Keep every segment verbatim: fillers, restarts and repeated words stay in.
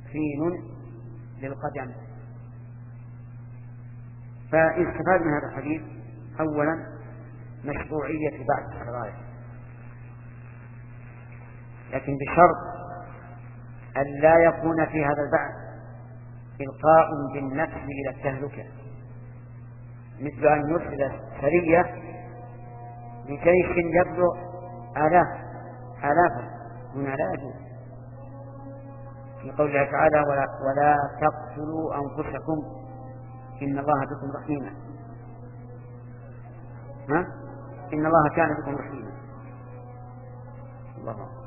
تكفين للقدم. فاستفاد من هذا الحديث أولا مشروعية بعث السرايا، لكن بشرط أن لا يكون في هذا البعث إلقاء بالنفس إلى التهلكة، مثل أن يرسل سرية لجيش يبلغ آلاف آلافا، هنا لا يجوز. في قوله تعالى ولا, ولا تقتلوا أنفسكم إن الله بكم رحيما. ها؟ إن الله كان بكم رحيما. الله أكبر.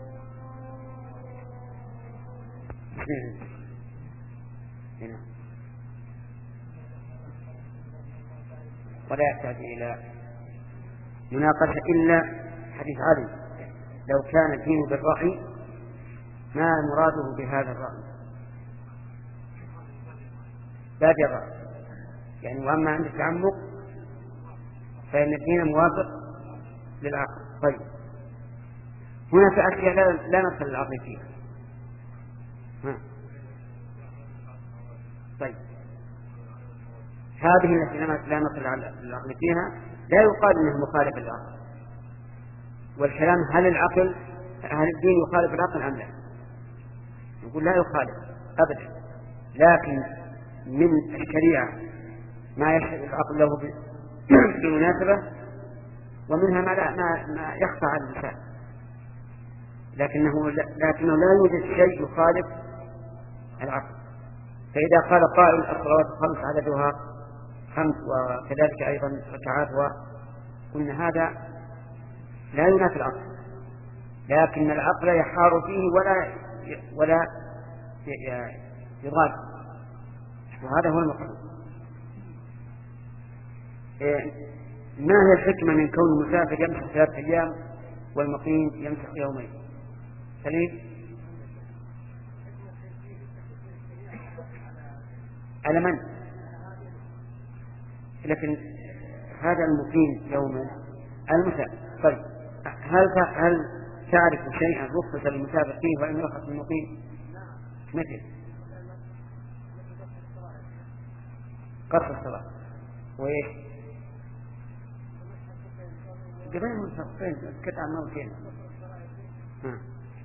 هنا ولا يحتاج إلى مناقشة إلا حديث علي لو كان الدين بالرأي ما مراده بهذا الرأي لا بالرأي، يعني وأما عند التعمق فإن الدين موافق للعقل. طيب هناك أشياء لا, لا ندخل العقل فيها. ها. طيب هذه التي لا ندخل العقل فيها لا يقال انه مخالف للعقل، والكلام هل العقل هل الدين يخالف العقل ام لا؟ نقول لا يخالف ابدا، لكن من الشريعه ما يشهد العقل له بمناسبه، ومنها ما لا ما, ما يخفى على اللسان، لكنه لكنه لا يوجد شيء يخالف العقل. فإذا قال قائل الصلوات الخمس عددها خمس وكذلك أيضا ركعاتها، قلنا هذا لا ينافي العقل، لكن العقل يحار فيه ولا ولا يضاد، وهذا هو المقصود. ما هي الحكمة من كون المسافر يمسح ثلاثة أيام والمقيم يمسح يومين؟ سليم على من؟ لكن هذا المقيم يوما المسافر. طيب هل هل تعرف شيئا رخص للمسافر فيه وإن يرخص للمقيم؟ مثل قصر الصلاة وإيش؟ جبين منصفين كتع موتين. ها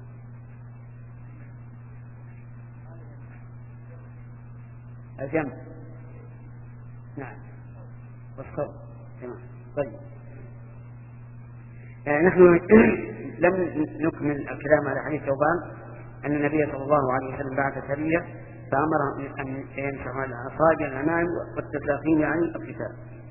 الجنب نعم والصوت تمام. طيب يعني نحن لم نكمل الكلام على حديث ثوبان أن النبي صلى الله عليه وسلم بعث سرية فأمر أن يمسح على الأصابع الأمام والتساقين يعني القتال.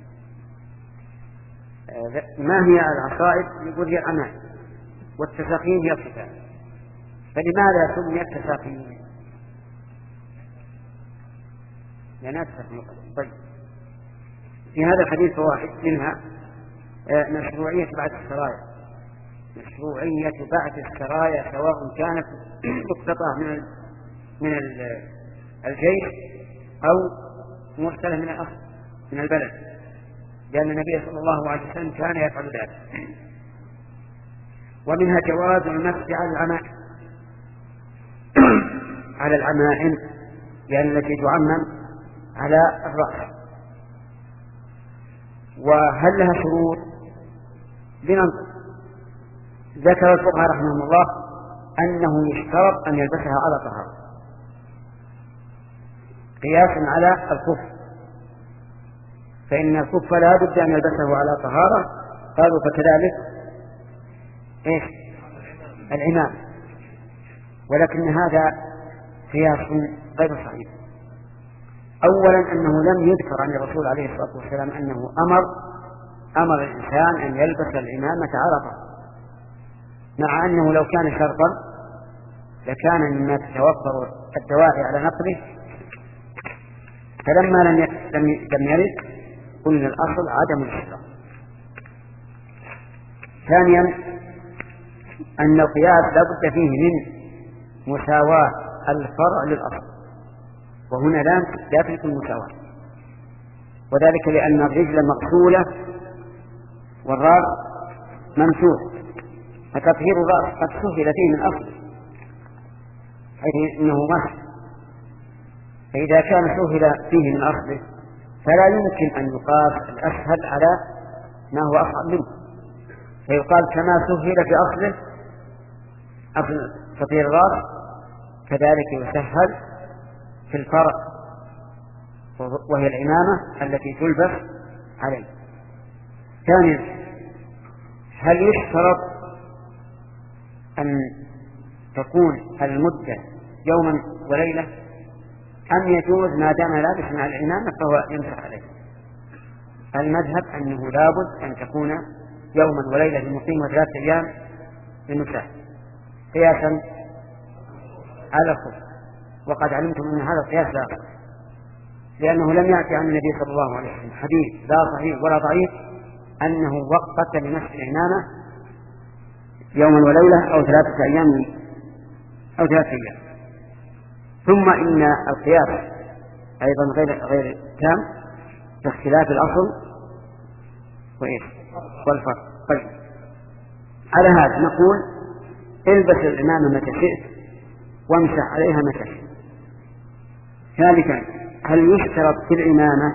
ما هي العصائب؟ يقول هي الأمام والتساقين هي القتال، فلماذا سمي التساقين؟ طيب في هذا الحديث واحد منها مشروعية بعث السرايا، مشروعية بعث السرايا سواء كانت مقتطعة من من الجيش أو مرسلة من الأصل من البلد، لأن النبي صلى الله عليه وسلم كان يفعل ذلك. ومنها جواز المسح على العمائم على العمائم لأن التي تعمم على الرأس. وهل لها شروط؟ لننظر. ذكر الفقهاء رحمهم الله أنه يشترط أن يلبسها على طهارة قياسا على الكف، فإن الكف لا بد أن يلبسه على طهارة، قالوا فكذلك إيش العمام، ولكن هذا قياس غير صحيح. أولا أنه لم يذكر عن الرسول عليه الصلاة والسلام أنه أمر أمر الإنسان أن يلبس العمامة على طهارة، مع أنه لو كان شرطا لكان مما تتوفر الدواعي على نقله، فلما لم لم يرد قلنا الأصل عدم الاشتراط. ثانيا أن القياس لا بد فيه من مساواة الفرع للأصل، وهنا لا تثبت المساواة، وذلك لأن الرجل مغسولة والراس ممسوح، فتطهير الرأس قد سهل فيه من أصل حيث إنه مسح فإذا كان سهل فيه من أصله فلا يمكن أن يقال الأسهل على ما هو أصعب منه، فيقال كما سهل في أصله أصل تطهير الرأس كذلك يسهل في الفرع وهي العمامة التي تلبس عليه. ثانيا، هل يشترط أن تكون المدة يوما وليلة أم يجوز ما دام لابس مع العمامة فهو يمسح عليه؟ المذهب أنه لابد أن تكون يوما وليلة للمقيم وثلاثة أيام للمسافر قياسا على الخف، وقد علمتم أن هذا القياس لا أقل، لأنه لم يأتي عن النبي صلى الله عليه وسلم حديث لا صحيح ولا ضعيف أنه وقت لمسح العمامة يوما وليلة أو ثلاثة أيام أو ثلاثة أيام. ثم إن القياس أيضا غير غير تام باختلاف الأصل وإيش والفرق. طيب، على هذا نقول البس العمامة متى شئت وامسح عليها متى شئت. ثالثا، هل يشترط في العمامة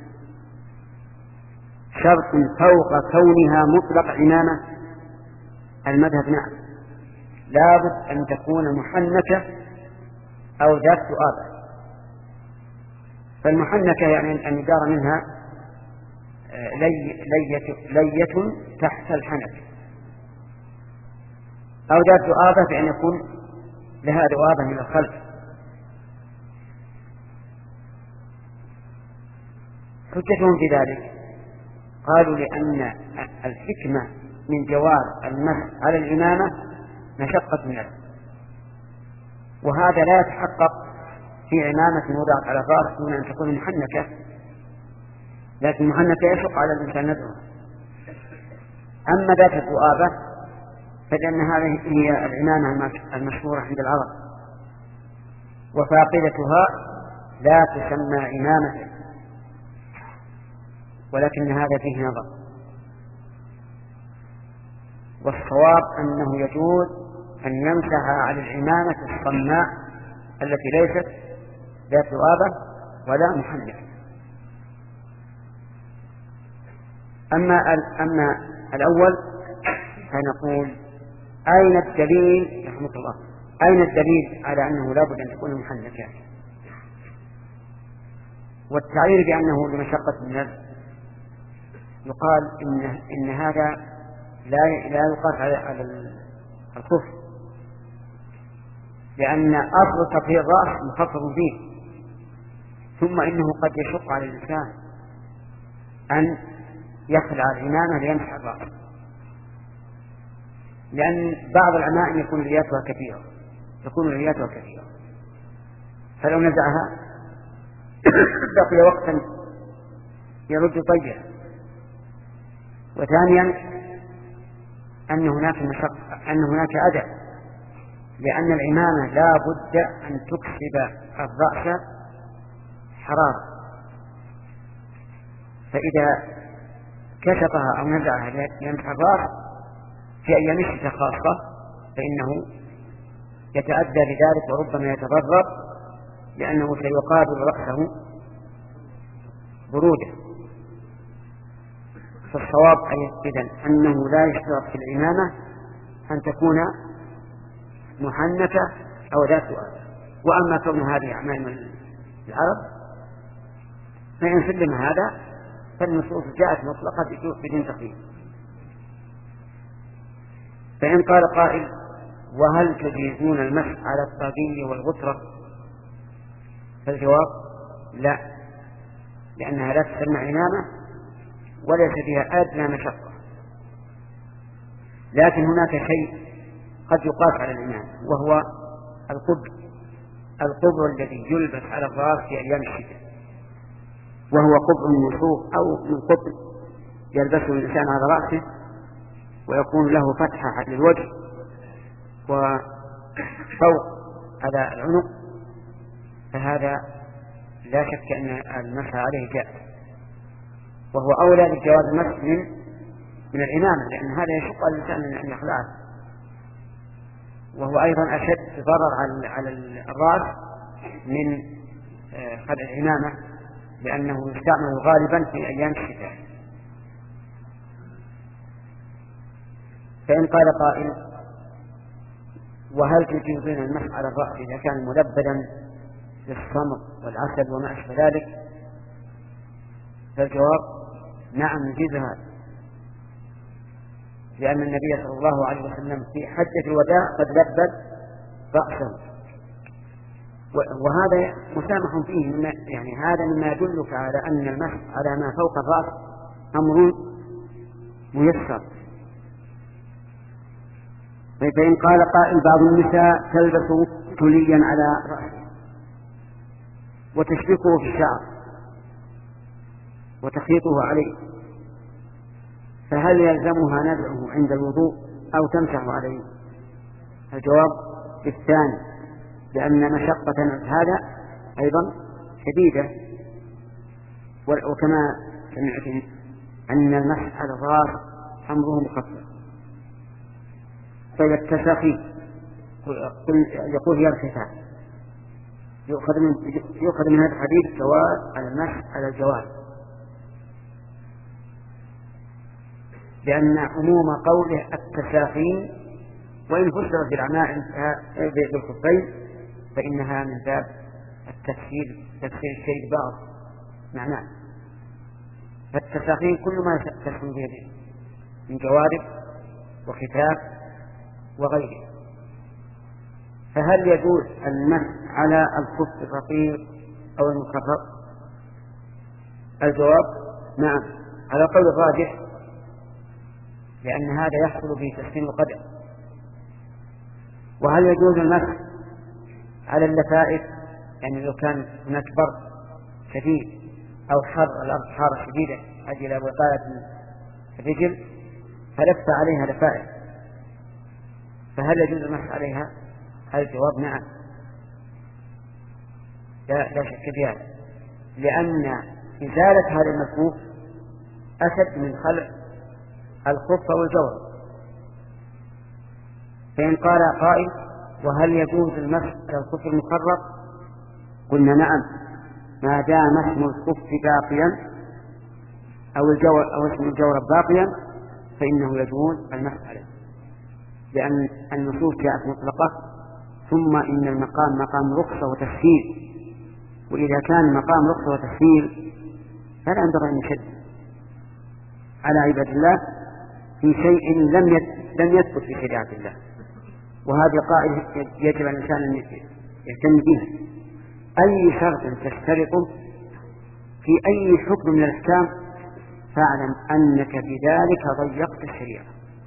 شرط فوق كونها مطلق عمامة؟ المذهب نعم، لابد أن تكون محنكة أو ذات ذؤابة. فالمحنكة يعني أن يدار منها لي لية, لية تحت الحنك، أو ذات ذؤابة بأن يكون لها ذؤابة من الخلف. حجتهم في ذلك قالوا لأن الحكمة من جواز المسح على العمامة مشقة النفس، وهذا لا يتحقق في عمامة وضعت على الرأس دون أن تكون محنكة، لكن المحنكة يشق على الإنسان نفسه. أما ذات الذؤابة فلأن هذه هي العمامة المشهورة عند العرب، وفاقدتها لا تسمى عمامة، ولكن هذا فيه نظر. والصواب أنه يجوز أن يمسح على العمامة الصماء التي ليست ذات ذؤابة ولا محنكة. أما أما الأول فنقول أين الدليل رحمة الله أين الدليل على أنه لا بد أن تكون محنكة؟ والتعبير بأنه لمشقة النفس يقال إن إن هذا لا لا يقاس على على الخف، لأن أصل تطهير الرأس مخفض فيه، ثم إنه قد يشق على الإنسان أن يخلع العمامة ليمسح الرأس، لأن بعض العمائم يكون رياتها كثيرة تكون رياتها كثيرة فلو نزعها بقي وقتا يرد طيها. وثانيا أن هناك مشقة أن هناك أذى، لأن العمامة لا بد أن تكسب الرأس حرارة، فإذا كشفها أو نزعها ليمسح الرأس في أيام الشتاء خاصة فإنه يتأذى بذلك وربما يتضرر، لأنه سيقابل رأسه برودة. فالصواب إذن أنه لا يشترط في العمامة أن تكون محنكة أو ذات ذؤابة. وأما كون هذه أعمال العرب فإن سلم هذا فالنصوص جاءت مطلقة بدون تقييد. فإن قال قائل وهل تجيزون المسح على الطاقية والغترة؟ فالجواب لا، لأنها لا تسمى عمامة وليس فيها أدنى مشقة. لكن هناك شيء قد يقاس على العمامة وهو القبر القبر الذي يلبس على الرأس في أيام الشتاء، وهو قبر من صوف أو من قطن يلبسه الإنسان على رأسه ويكون له فتحة للوجه وفوق على العنق، فهذا لا شك أن المسح عليه جائز، وهو أولى بجواز المسح من من العمامة، لأن هذا يشق الإنسان أن يخلعه، وهو أيضا أشد ضرر على على الرأس من خلع العمامة لأنه يستعمل غالبا في أيام الشتاء. فإن قال قائل: وهل تجوزون المسح على الرأس إذا كان ملبدا بالصمغ والعسل وما أشبه ذلك؟ فالجواب: نعم يجوز هذا، لأن النبي صلى الله عليه وسلم في حجة الوداع قد لبد رأسه، وهذا مسامح فيه، يعني هذا مما يدلك على أن المسح على ما فوق الرأس أمر ميسر. فإن قال قائل: بعض النساء تلبس تليا على رأسه وتشبكه في الشعر وتخيطه عليه، فهل يلزمها نزعه عند الوضوء أو تمسح عليه؟ الجواب بالثاني، لأن مشقة هذا أيضا شديدة، وكما سمعت أن المسح على الرأس أمره مخفف. فالتسخي يقول هي الختان، يؤخذ من يؤخذ من هذا الحديث جواز على المسح على الجواز، لأن عموم قوله التساخين وإن فسرت بالعمائم بالخفين فإنها من باب التفسير، تفسير الشيء بعض معناه. فالتساخين كل ما تسخن به من جوارب وختاب وغيره. فهل يجوز المسح على الخف الرقيق أو المخفف؟ الجواب: نعم، على قول الراجح، لأن هذا يحصل به تسخين القدم. وهل يجوز المسح على اللفائف؟ يعني لو كان هناك برد شديد أو حر، الأرض حارة شديدة أجل وقاية الرجل فلف عليها لفائف، فهل يجوز المسح عليها؟ الجواب: نعم، لا, لا شك في هذا، لأن إزالة هذا المكفوف أشد من خلع الخف والجورب. فإن قال قائل: وهل يجوز المسح على الخف المخرط؟ قلنا: نعم، ما دام اسم الخف باقيا أو الجورب أو اسم الجورب باقيا فإنه يجوز المسح عليه، لأن النصوص جاءت مطلقة، ثم إن المقام مقام رخصة وتسهيل، وإذا كان مقام رخصة وتسهيل فلا ينبغي أن يشد على عباد الله في شيء لم لم يثبت في شريعة الله. وهذه قاعدة يجب على الإنسان أن يهتم بها. أي شرط تشترط في أي حكم من الأحكام فاعلم أنك بذلك ضيقت الشريعة،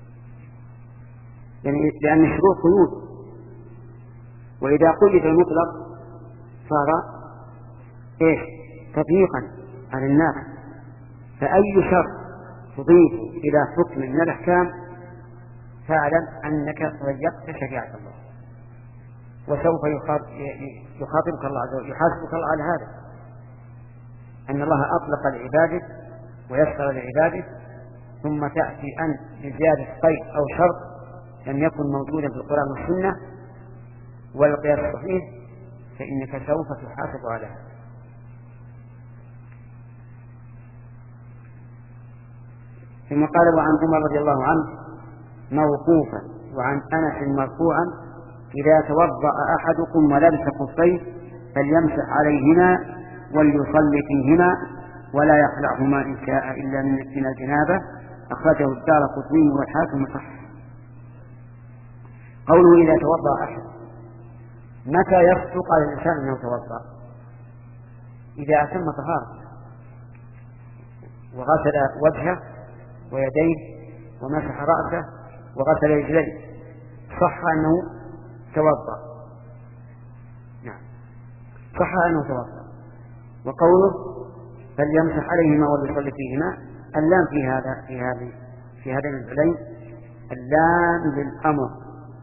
يعني لأن الشروط قيود، وإذا قيد المطلق صار إيش؟ تضييقا على الناس. فأي شرط تضيف إلى حكم من الأحكام فاعلم أنك ضيقت شريعة الله، وسوف يخاطبك الله عز وجل، يحاسبك الله على هذا، أن الله أطلق لعباده ويسر لعباده، ثم تأتي أنت بزيادة قيد أو شرط لم يكن موجودا في القرآن والسنة والقياس الصحيح، فإنك سوف تحاسب على هذا. ثم قال: وعن عمر رضي الله عنه موقوفا وعن أنس مرفوعا: إذا توضأ أحدكم ولبس خفيه فليمسح عليهما وليصلي فيهما ولا يخلعهما إن شاء إلا من الجنابة. أخرجه الدارقطني والحاكم صحيح. قوله إذا توضأ أحد، متى يصدق على الإنسان أنه توضأ؟ إذا أتم طهارته وغسل وجهه ويديه ومسح رأسه وغسل رجليه صح أنه توضأ. نعم، صح أنه توضأ. وقوله فليمسح عليهما وليصلي فيهما، اللام في هذا في هذه في هذين الفعلين اللام للأمر،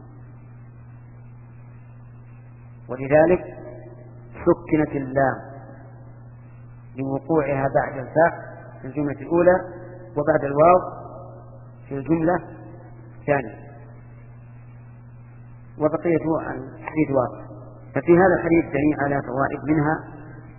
ولذلك سكنت اللام لوقوعها بعد الفاء في الجملة الأولى وبعد الواو في الجملة الثانية، وبقية الحديث واضح. ففي هذا الحديث دليل على فوائد، منها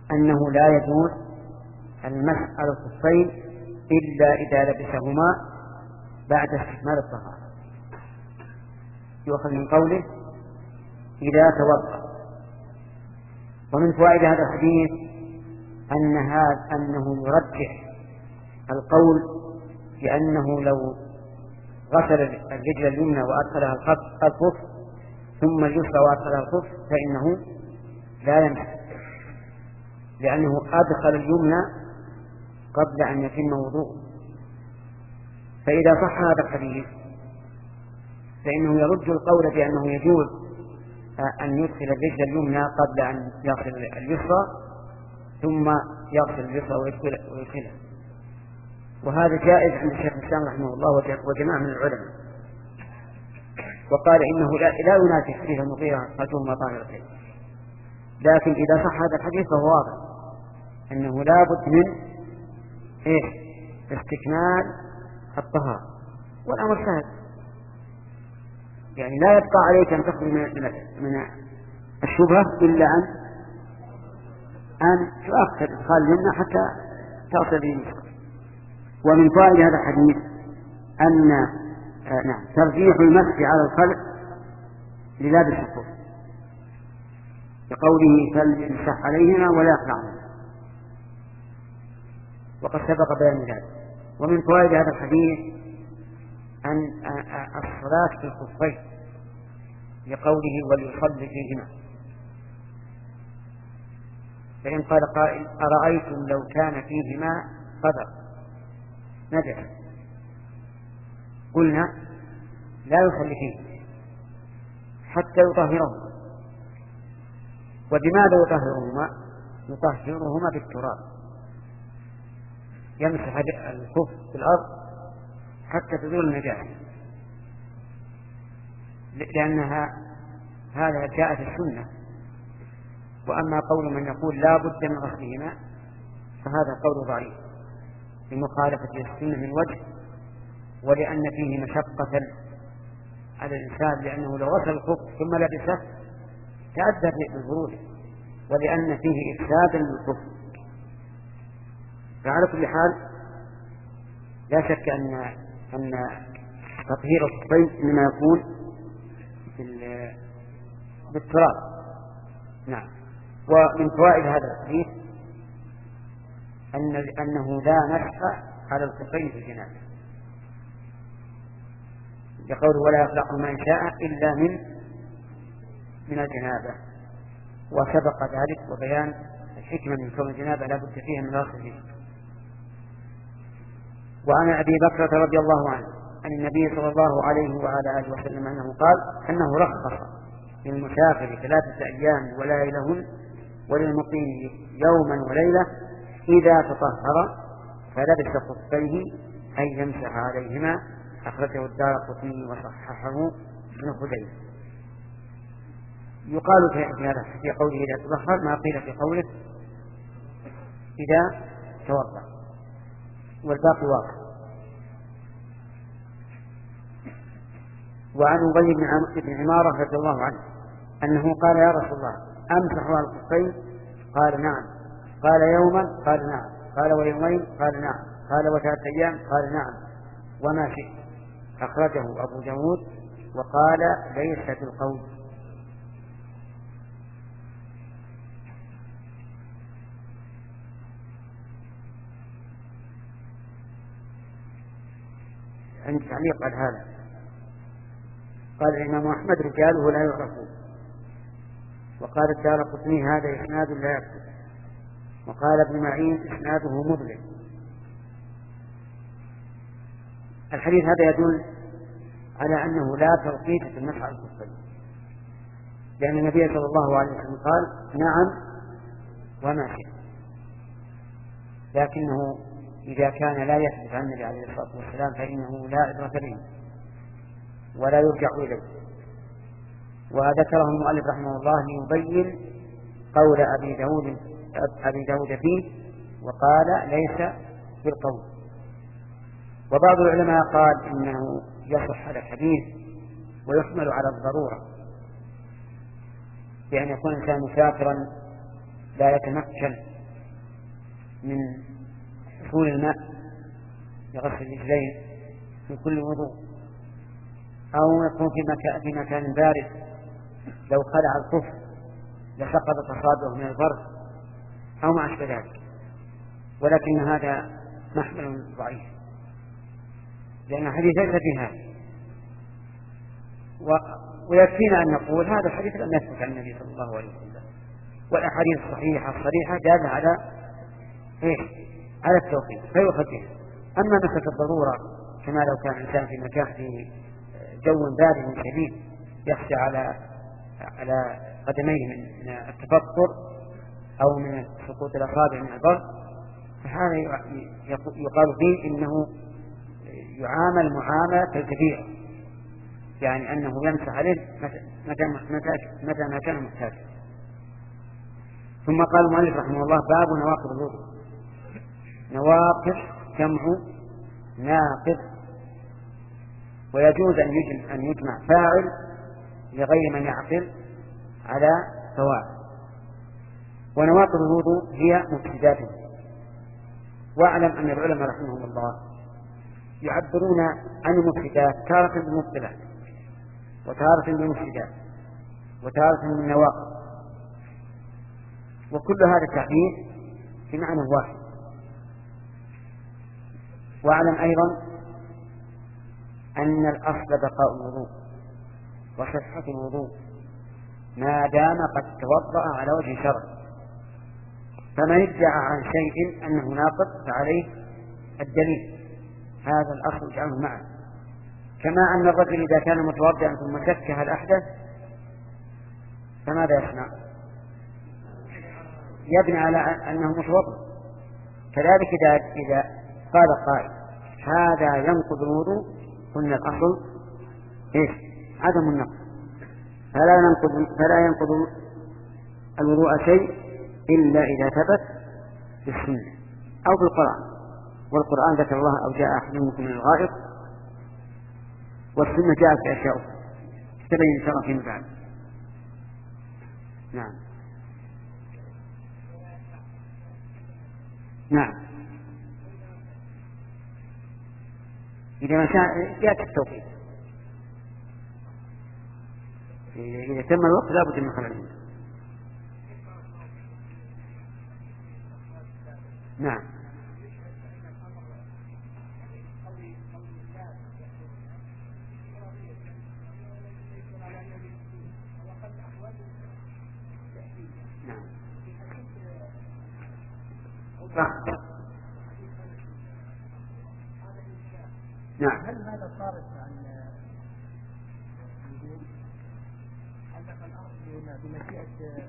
أنه لا يجوز المسح على الخفين إلا إذا لبسهما بعد استكمال الطهارة. يؤخذ من قوله إذا توضأ. ومن فوائد هذا الحديث أن هذا أنه يرجح القول بأنه لو غسل الرجل اليمنى وأدخلها الخف ثم اليسرى وأدخلها الخف فإنه لا يمسح، لأنه أدخل اليمنى قبل أن يتم وضوءه. فإذا صح هذا الحديث فإنه يرد القول بأنه يجوز أن يدخل الرجل اليمنى قبل أن يغسل اليسرى ثم يغسل اليسرى ويدخلها، وهذا جائز عند الشيخ الإسلام رحمه الله وجماعة من العلماء، وقال إنه لا, لا ينافي حديث المغيرة رجل طاهرتين. لكن إذا صح هذا الحديث فهو واضح أنه لا بد من إيه؟ استكمال الطهارة، والأمر سهل، يعني لا يبقى عليك أن تخرج من الشبهة إلا أن أن تؤخر إدخال اليمنى حتى تصل باليسرى. ومن فوائد هذا الحديث أن آه نعم ترجيح المسح على الخلق للابس الخف بقوله فليمسح عليهما ولا يخلعهما، وقد سبق بيان ذلك. ومن فوائد هذا الحديث أن الصلاة في الخفين لقوله وليصلي فيهما. فإن قال قائل أرأيتم لو كان فيهما قدر نجح، قلنا لا يصلي فيه حتى يطهرهما. وبماذا يطهرهما؟ يطهرهما بالتراب، يمسح الخف في الأرض حتى تزول النجاسة، لأنها هذا جاء في السنة. وأما قول من يقول لا بد من غسلهما فهذا قول ضعيف لمخالفة السنة من وجه، ولأن فيه مشقة على الإنسان، لأنه لو غسل الخف ثم لبسه تأدى بالبرود، ولأن فيه إفسادا للخف. فعلى كل حال لا شك أن أن تطهير الخفين مما يكون بالتراب. نعم. ومن فوائد هذا الحديث أن أنه لا مسح على الخفين في الجنابة، يقول ولا يخلقهما إن شاء إلا من من الجنابة، وسبق ذلك وبيان الحكمة من كون الجنابة لا بد فيها من غسل. وعن أبي بكرة رضي الله عنه عن النبي صلى الله عليه وعلى آله وسلم أنه قال أنه رخص للمسافر ثلاثة أيام وليلهن وللمقيم يوما وليلة إذا تطهر فلبس خفيه أن يمسح عليهما. أخرجه الدارقطني وصححه ابن خزيمة. يقال في هذا في قوله إذا تطهر ما قيل في قوله إذا توضأ، والباقي واضح. وعن أبي بن عمارة رضي الله عنه أنه قال يا رسول الله أمسح على الخفين؟ قال نعم. قال يوما؟ قال نعم. قال ويومين؟ قال نعم. قال وثلاثة أيام؟ قال نعم. وما شئت. أخرجه أبو داود وقال ليس بالقول. عندي تعليق على هذا. قال الإمام أحمد رجاله لا يعرفون، وقال الدارقطني هذا إسناد لا يكتب، وقال ابن معين إسناده مظلم. الحديث هذا يدل على أنه لا توقيت في المسح على الخفين، لأن النبي صلى الله عليه وسلم قال نعم وما شئت، لكنه إذا كان لا يثبت عن النبي عليه الصلاة والسلام فإنه لا عبرة به ولا يرجع إليه. وذكره المؤلف رحمه الله ليبين قول أبي داود أبي داود فيه، وقال ليس بالقول. وبعض العلماء قال إنه يصح هذا الحديث ويحمل على الضرورة، بأن يكون الإنسان مسافرا لا يتمكن من حصول الماء لغسل الرجلين في كل وضوء، أو يكون في مكان, في مكان بارد لو خلع الكف لسقط تصادره من البرد أو ما أشبه ذلك، ولكن هذا محمل ضعيف لأن الحديث ليس في هذا. ويكفينا أن نقول هذا الحديث لم يثبت عن النبي صلى الله عليه وسلم، والأحاديث الصحيحة الصريحة دالة على إيه؟ على التوقيت فيؤخذ بها. أما مسألة الضرورة كما لو كان الإنسان في مكان في جو بارد شديد يخشى على على قدميه من التفطر أو من سقوط الأصابع من البرد، فهذا يقال فيه إنه يعامل معاملة الكثير، يعني أنه يمسح عليه متى متى ما كان محتاجا. ثم قال المؤلف رحمه الله: باب نواقض الوضوء. نواقض جمع ناقض، ويجوز أن يجمع فاعل لغير من يعقل على سواء. ونواقض الوضوء هي مفسداته. واعلم أن العلماء رحمهم الله يعبرون عن المفسدات تارة بالمبطلات، وتارة بالمفسدات، وتارة بالنواقض، وكل هذا التعبير بمعنى واحد. واعلم أيضا أن الأصل بقاء الوضوء وصحة الوضوء ما دام قد توضأ على وجه شرعي، فمن ادعى عن شيء أنه ناقض فعليه الدليل، هذا الأصل اجعله معه. كما أن الرجل إذا كان متوضئا ثم شك هل أحدث فماذا يصنع؟ يبني على أنه متوضئ. كذلك إذا إذا قال قائل هذا ينقض الوضوء، قلنا الأصل إيش؟ عدم النقض، فلا ينقض فلا ينقض الوضوء شيء إلا إذا ثبت في السنة أو في القرآن. والقرآن ذكر الله: أو جاء أحد منكم من الغائط، والسنة جاءت بأشياء أخرى تبين شرع فيما بعد. نعم نعم إذا ما شاء يأتي التوقيت، إذا تم الوقت لا بد من خلال. نعم نعم. هل هذا صارف عن الوجود؟ هل دخل الأرض بمشيئة؟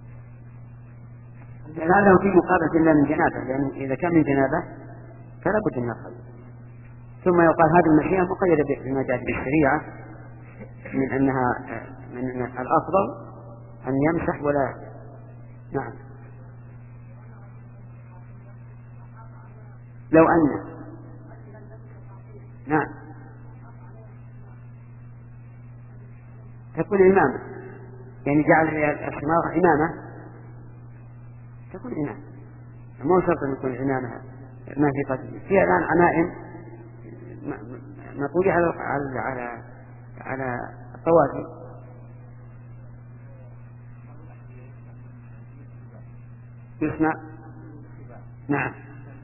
هذا في مقابلة إلا من جنابه، لأن إذا كان من جنابه فلا بد أن يخرج. ثم يقال هذه المشيئة مقيدة بما جاءت بالشريعة من أنها من أن الأفضل أن يمسح ولا. نعم لو أن نعم تكون إمامة، يعني جعل الحمار إمامة تكون إمامة، مو شرط أن يكون إمامة ما في قدر. في الآن عمائم مطوية على على على على الطوافي. يسمع. نعم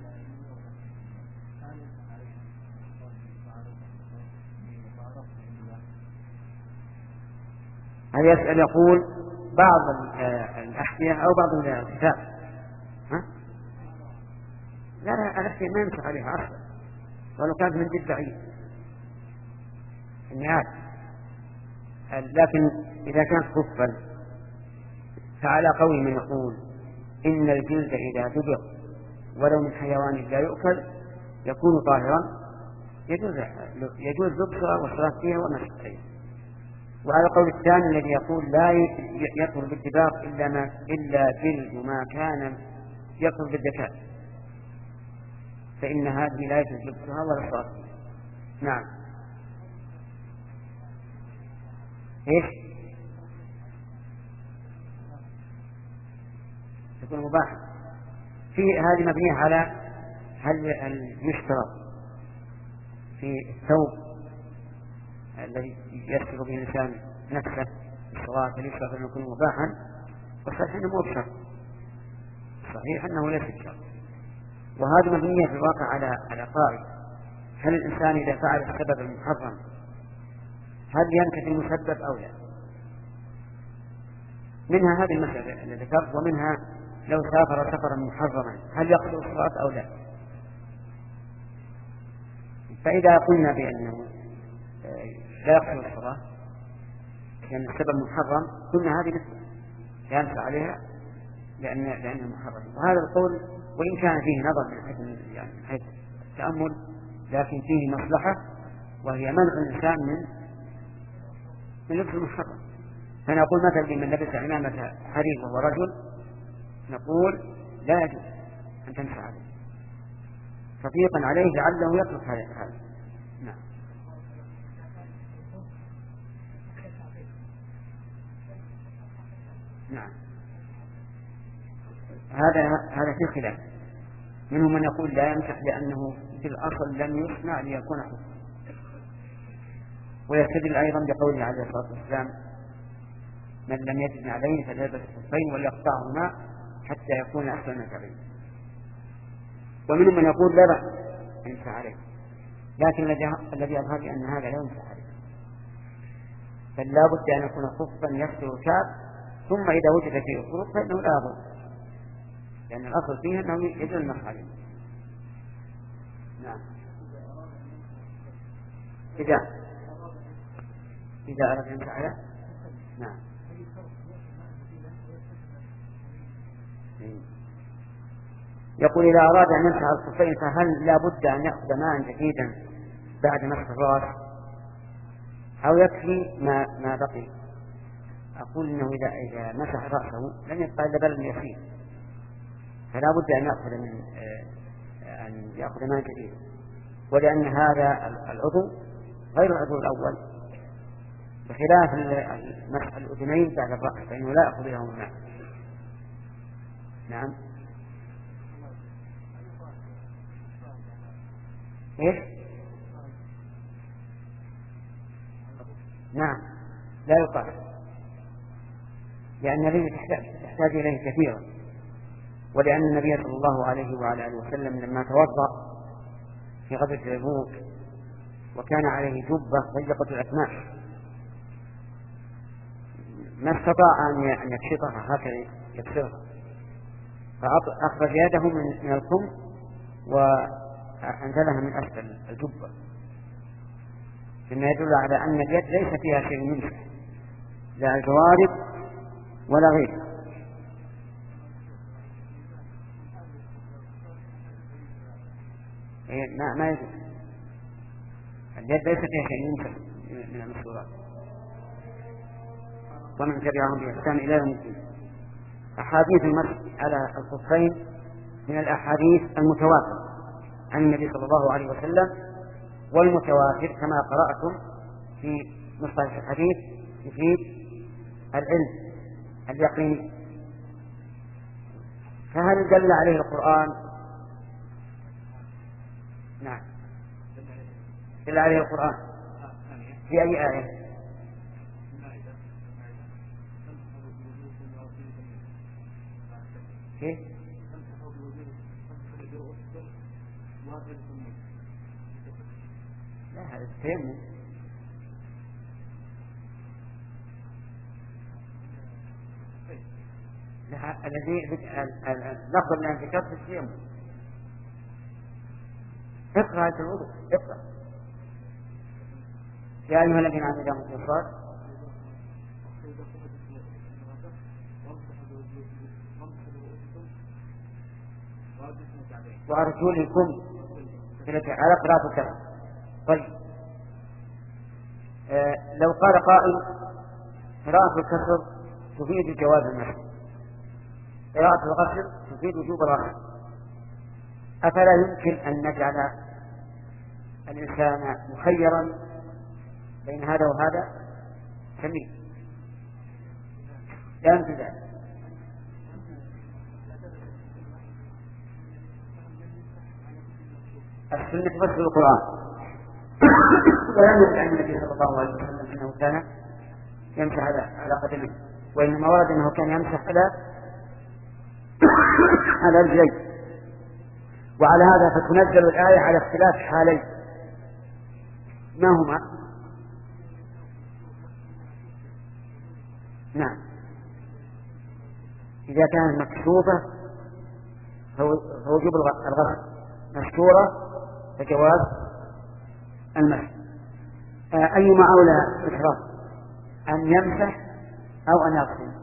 هل يسأل يقول بعض الأحذية أو بعض الكتاب ها؟ لا لا الأحذية ما يمسح عليها أصلا ولو كانت من جد بعيد النهاية. لكن إذا كانت خفا فعلى قول من يقول إن الجلد إذا دبغ ولو من حيوان لا يؤكل يكون طاهرا يجوز يجوز لبسها والصلاة فيها ومسح عليها. وعلى قول الثاني الذي يقول لا يطهر بالدباغ إلا ما إلا جلد ما كان يطهر بالذكاء، فإن هذه لا يجوز لبسها ولا الصلاة فيها. نعم إيش تكون مباحة في هذه مبنية على هل يشترط في الثوب الذي يستر به الإنسان نفسه الصلاة يشترط أن يكون مباحا، والصحيح أنه مو بشرط، صحيح أنه ليس بشرط. وهذه مبنية في الواقع على على قاعدة: هل الإنسان إذا فعل السبب المحرم هل ينتفي المسبب أو لا؟ منها هذه المسألة التي ذكرت، ومنها لو سافر سفرا محرما هل يقضي الصلاة أو لا؟ فإذا قلنا بأنه لا يقضي الصلاة لأن السبب محرم، قلنا هذه نسبة لا ينفع عليها لأن لأنها محرم. وهذا القول وإن كان فيه نظر من حيث يعني من حيث التأمل، لكن فيه مصلحة، وهي منع الإنسان من من لبس المحرم. فنقول مثلا لمن لبس عمامة حرير وهو رجل، نقول لا يجوز أن تمسح عليه تطبيقا عليه لعله يترك هذا. نعم. نعم. هذا هذا في خلاف، منهم من يقول لا يمسح لأنه في الأصل لم يصنع ليكون حكم، ويستدل أيضا بقوله عليه الصلاة والسلام: من لم يجد عليه فليلبس الخفين وليقطعهما حتى يكون أحسن من كعبين. ومنهم من يقول لا بأس أن يمسح عليه، لكن الذي أظهر أن هذا لا يمسح عليه، بل لا بد أن يكون خفا يستر الكعب، ثم إذا وجد فيه الخروج فإنه لا يضر، لأن الأصل فيه أنه يجوز المسح عليه. نعم. إذا إذا أردت أن يمسح عليه. نعم. يقول إذا أراد أن يمسح الخفين فهل لا بد أن يأخذ ماء جديدا بعد مسح الرأس أو يكفي ما ما بقي؟ أقول إنه إذا إذا مسح رأسه لن يبقى إلا بلد يسير، فلا بد أن يأخذ من أن يأخذ ماء جديد، ولأن هذا العضو غير العضو الأول، بخلاف مسح الأذنين بعد الرأس فإنه لا يأخذ لهم الماء. نعم. إيش؟ نعم، لا يقال، لأن الذي تحتاج إليه كثيرا، ولأن النبي صلى الله عليه وعلى آله وسلم لما توضأ في غزوة تبوك وكان عليه جبة ضيقة الأكمام ما استطاع أن يكشطها هكذا يكسرها، فأخرج يده من الكم وأنزلها من أسفل الجبة، مما يدل على أن اليد ليس فيها شيء منه، لا الجوارب ولا غيره. ما ما يجوز، اليد ليس فيها شيء منه من المسورات، ومن تبعهم بإحسان إلى يوم الدين. أحاديث المسح على الخفين من الأحاديث المتواترة عن النبي صلى الله عليه وسلم، والمتواتر كما قرأتم في مصطلح الحديث يفيد العلم اليقين. فهل دل عليه القرآن؟ نعم، دل عليه القرآن. في أي آية؟ كيف؟ لا، هذا التيمم. لا، الذي اللفظ الذي ذكرته التيمم. اقرأ هذا الوضوء، اقرأ: يا أيها الذين آمنوا إذا قمتم إلى الصلاة وأرجلكم على قراءة الكلام. طيب، آه لو قال قائل قراءة الكسر تفيد جواز المسح، قراءة الغسل تفيد وجوب الغسل، أفلا يمكن أن نجعل الإنسان مخيرا بين هذا وهذا؟ سميه لا يمكن ذلك. السنة تفسر القرآن. ولم يرد عن النبي صلى الله عليه وسلم أنه كان يمسح على على قدمه، وإنما ورد أنه كان يمسح على على رجليه. وعلى هذا فتنزل الآية على اختلاف حالين، ما هما؟ نعم، إذا كانت مكشوفة فوجوب الغسل، مستورة فجواز المسح. أيما أولى إكراه، أن يمسح أو أن يغسل؟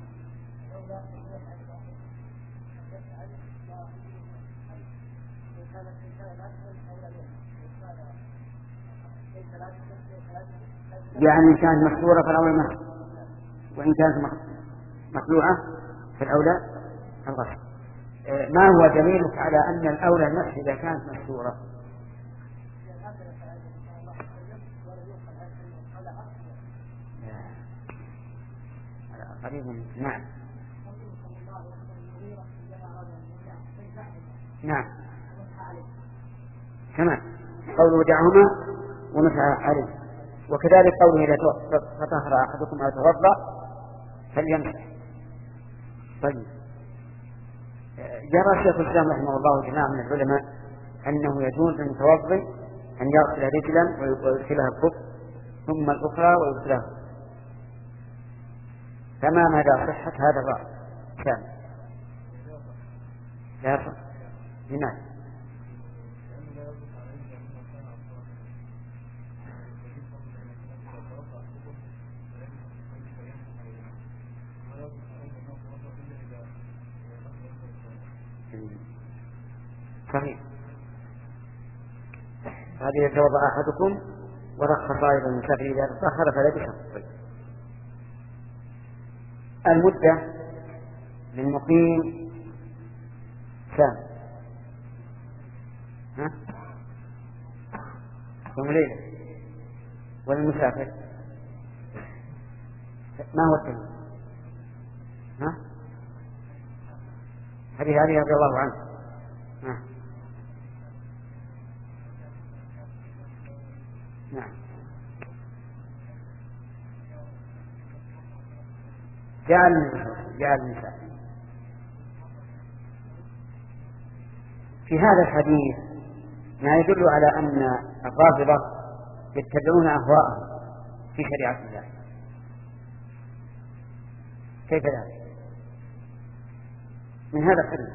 يعني إن كانت مكسورة فالأولى المسح، وإن كانت مخلوعة فالأولى الغسل. ما هو دليلك على أن الأولى المسح إذا كانت مكسورة؟ قريب. نعم نعم كمان قوله دعهما ومسح عليه، وكذلك قوله إذا تطهر أحدكم أو توضأ فليمسح. طيب، جرى شيخ الإسلام رحمه الله وجماعة من العلماء أنه يجوز للمتوضئ أن يغسل رجلا ويدخلها الكف ثم الأخرى ويدخلها، فما مدى صحة هذا الرأي؟ كان لا صح. لماذا؟ صحيح، هذه يتوضأ أحدكم ورخص أيضا من شافعي إذا تأخر فلا بشرط. المدة للمقيم سام ها يوم ليلة، وللمسافر ما هو التمييز؟ ها هذه هذه رضي الله عنه. ها نعم جعل جعل النساء. في هذا الحديث ما يدل على أن الرافضة يتبعون أهواءهم في شريعة الله. كيف ذلك؟ من هذا الحديث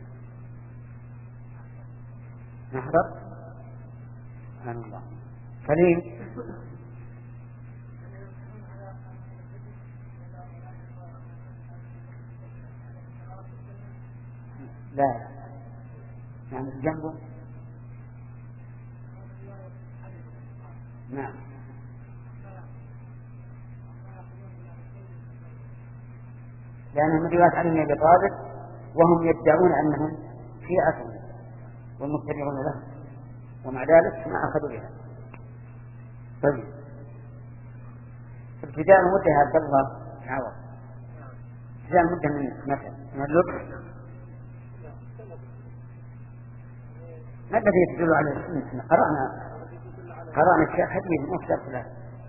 نحضر سبحان الله سليم. لا يعني جنبه. نعم لأنهم رواية علي بن أبي طالب وهم يدعون أنهم شيعة والمتبعون له، ومع ذلك ما أخذوا بها. طيب، ابتداء المدة يا عبد الله عوض، ابتداء المدة من متى؟ من اللبس؟ ما الذي يدل على السنة؟ قرأنا قرأنا الشيء حديث مختلف له.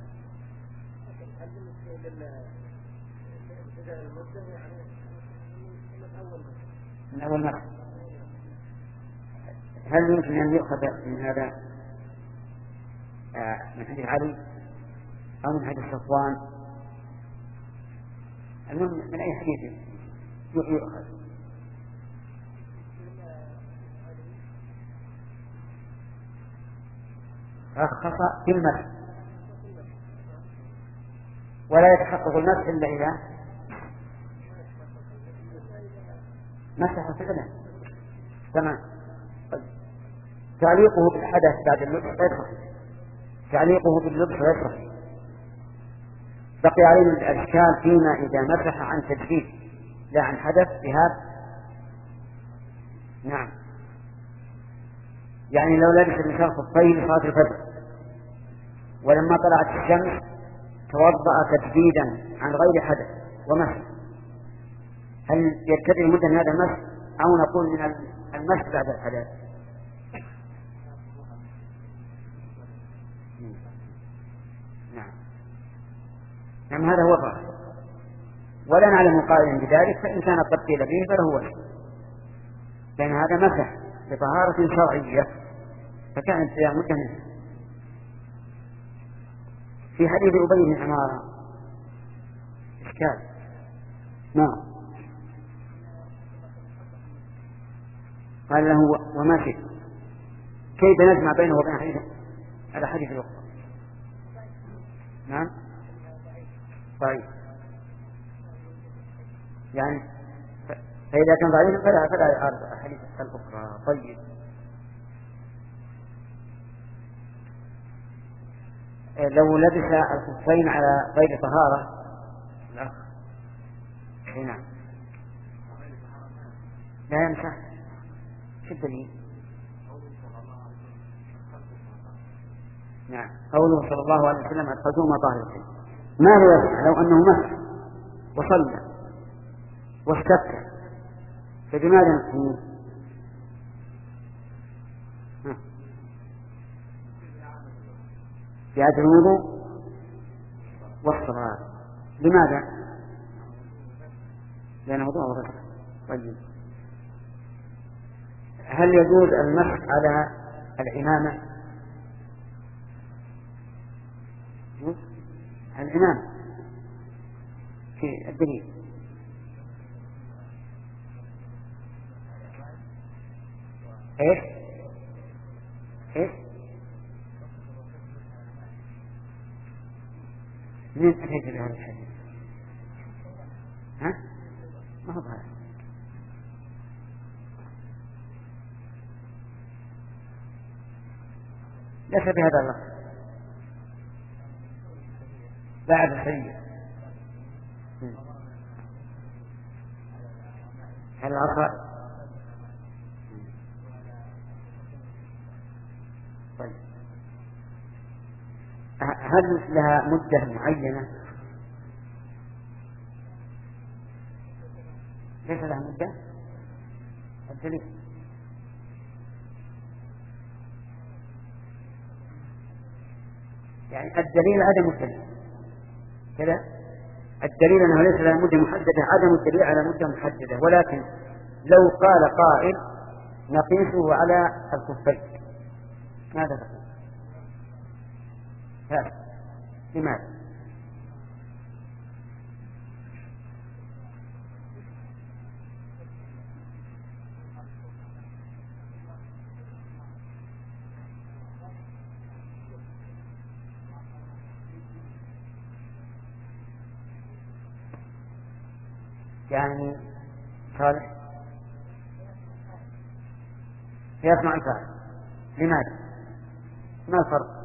من أول مرة. هل يمكن أن يؤخذ من هذا آه من حديث علي أو من حديث صفوان؟ المهم من أي حديث يؤخذ؟ رخص في المسح ولا يتحقق المسح إلا إذا مسح فعلا. تمام. تعليقه بالحدث بعد اللبس غير صحيح، تعليقه باللبس غير صحيح. بقي علينا الإشكال فيما إذا مسح عن تجديد لا عن حدث بهذا. نعم يعني لو لبس الإنسان خفين لصلاة الفجر ولما طلعت الشمس توضأ تجديدا عن غير حدث ومسح، هل يرتدي مدة من هذا المسح أو نقول من المسح بعد الحدث؟ يعني هذا هو الظاهر، ولا نعلم قائلا بذلك، فإن كان قد قيل به فله وجه، لأن هذا مسح بطهارة شرعية فكان التيمم منه. في حديث أبي بن عمارة إشكال. نعم. قال له وما شئت، كيف نجمع بينه وبين حديث على حديث الأخرى؟ نعم. طيب يعني فإذا كان ضعيف فلا فلا يعارض الحديث الأخرى. طيب لو لبس الخفين على غير طهارة لا نعم لا يمسح. شو الدليل؟ نعم قوله صلى الله عليه وسلم أدخلتهما طاهرتين. ماذا يفعل لو أنه مسح وصلى واستفتى فبماذا نحكمه؟ بإعادة الوضوء والصلاة. لماذا؟ لأن وضوء غسل. طيب هل يجوز المسح على العمامة؟ العمامة في الدليل ايش ايش من أتيت بهذا الحديث؟ ها ما هو هذا. ليس بهذا اللفظ بعد سيء العصا. طيب هل لها مدة معينة؟ ليس لها مدة. الدليل يعني الدليل عدم الدليل كذا. الدليل أنه ليس لها مدة محددة، عدم الدليل على مدة محددة. ولكن لو قال قائل نقيسه على الكفين ماذا تقول؟ هذا لماذا؟ يعني صالح يسمع الفاعل. لماذا؟ ما الفرق؟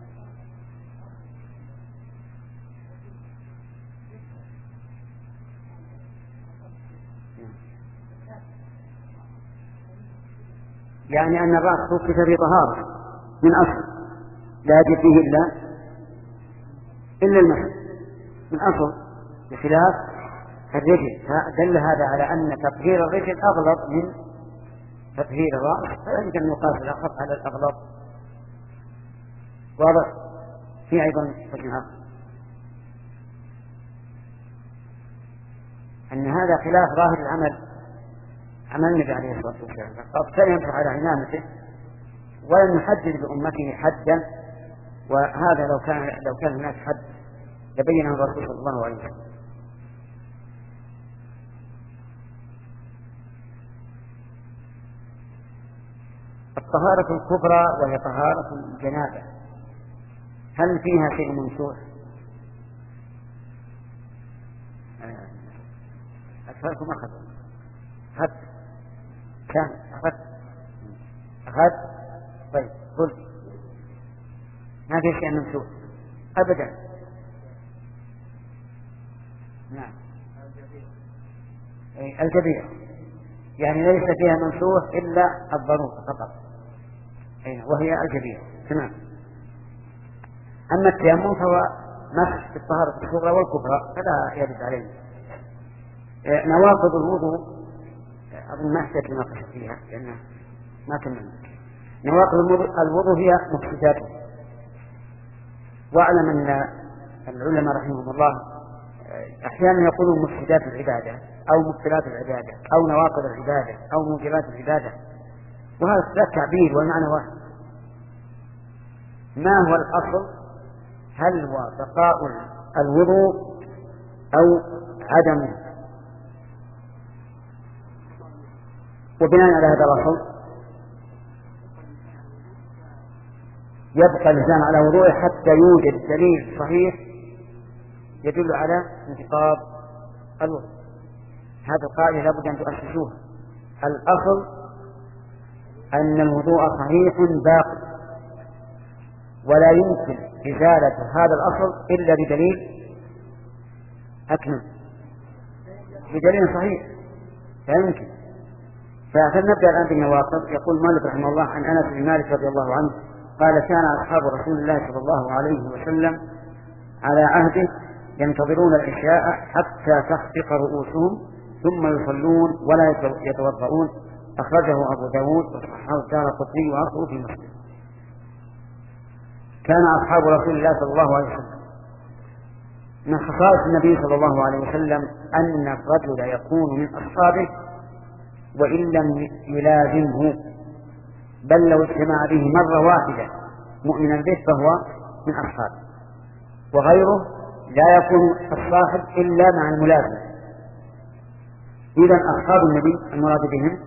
يعني أن الرأس توقف في طهارة من أصل لا يجب فيه إلا إلا المسح من أصل، بخلاف الرجل. فدل هذا على أن تطهير الرجل أغلظ من تطهير الرأس، فلا يمكن أن يقاس الأخف على الأغلظ. واضح؟ في أيضا وجه آخر أن هذا خلاف ظاهر العمل عمل النبي عليه الصلاة والسلام. قد كان يمسح على عمامته ولم يحدد لأمته حدا، وهذا لو كان لو كان هناك حد لبينه الرسول صلى الله عليه وسلم. الطهارة الكبرى وهي طهارة الجنابة هل فيها شيء منسوخ؟ أكثركم أخذ أخذ كان أخذ أخذ طيب قل ما في شيء منسوخ أبدا. نعم الكبيرة يعني ليس فيها منسوخ إلا الضرورة فقط وهي الكبيرة. تمام. أما التيمم فهو مسح في الطهارة الصغرى والكبرى فلا يرد عليه. نواقض الوضوء أظن ما احتاج لنقاش فيها لأنه ما كملنا. نواقض الوضوء هي مفسداته. واعلم أن العلماء رحمهم الله أحيانا يقولون مفسدات العبادة أو مبطلات العبادة أو نواقض العبادة أو موجبات العبادة، وهذا ثلاث تعبير والمعنى واحد. ما هو الأصل؟ هل هو بقاء الوضوء أو عدمه؟ وبناء على هذا الأصل يبقى الإنسان على وضوءه حتى يوجد دليل صحيح يدل على انتقاض الوضوء. هذه القاعدة لابد أن تؤسسوها. الأصل أن الوضوء صحيح باق، ولا يمكن إزالة هذا الأصل إلا بدليل أكمل، بدليل صحيح لا يمكن. فنبدأ الآن بالنواقض. يقول مالك رحمه الله عن أنس بن مالك رضي الله عنه قال: كان أصحاب رسول الله صلى الله عليه وسلم على عهده ينتظرون العشاء حتى تخفق رؤوسهم ثم يصلون ولا يتوضؤون. أخرجه أبو داود وصححه الدارقطني وأصله في مسلم. كان أصحاب رسول الله صلى الله عليه وسلم من خصائص النبي صلى الله عليه وسلم أن الرجل يكون من أصحابه وإن لم يلازمه، بل لو اجتمع به مرة واحدة مؤمنا به فهو من أصحابه، وغيره لا يكون الصاحب إلا مع الملازمة. إذن أصحاب النبي المراد بهم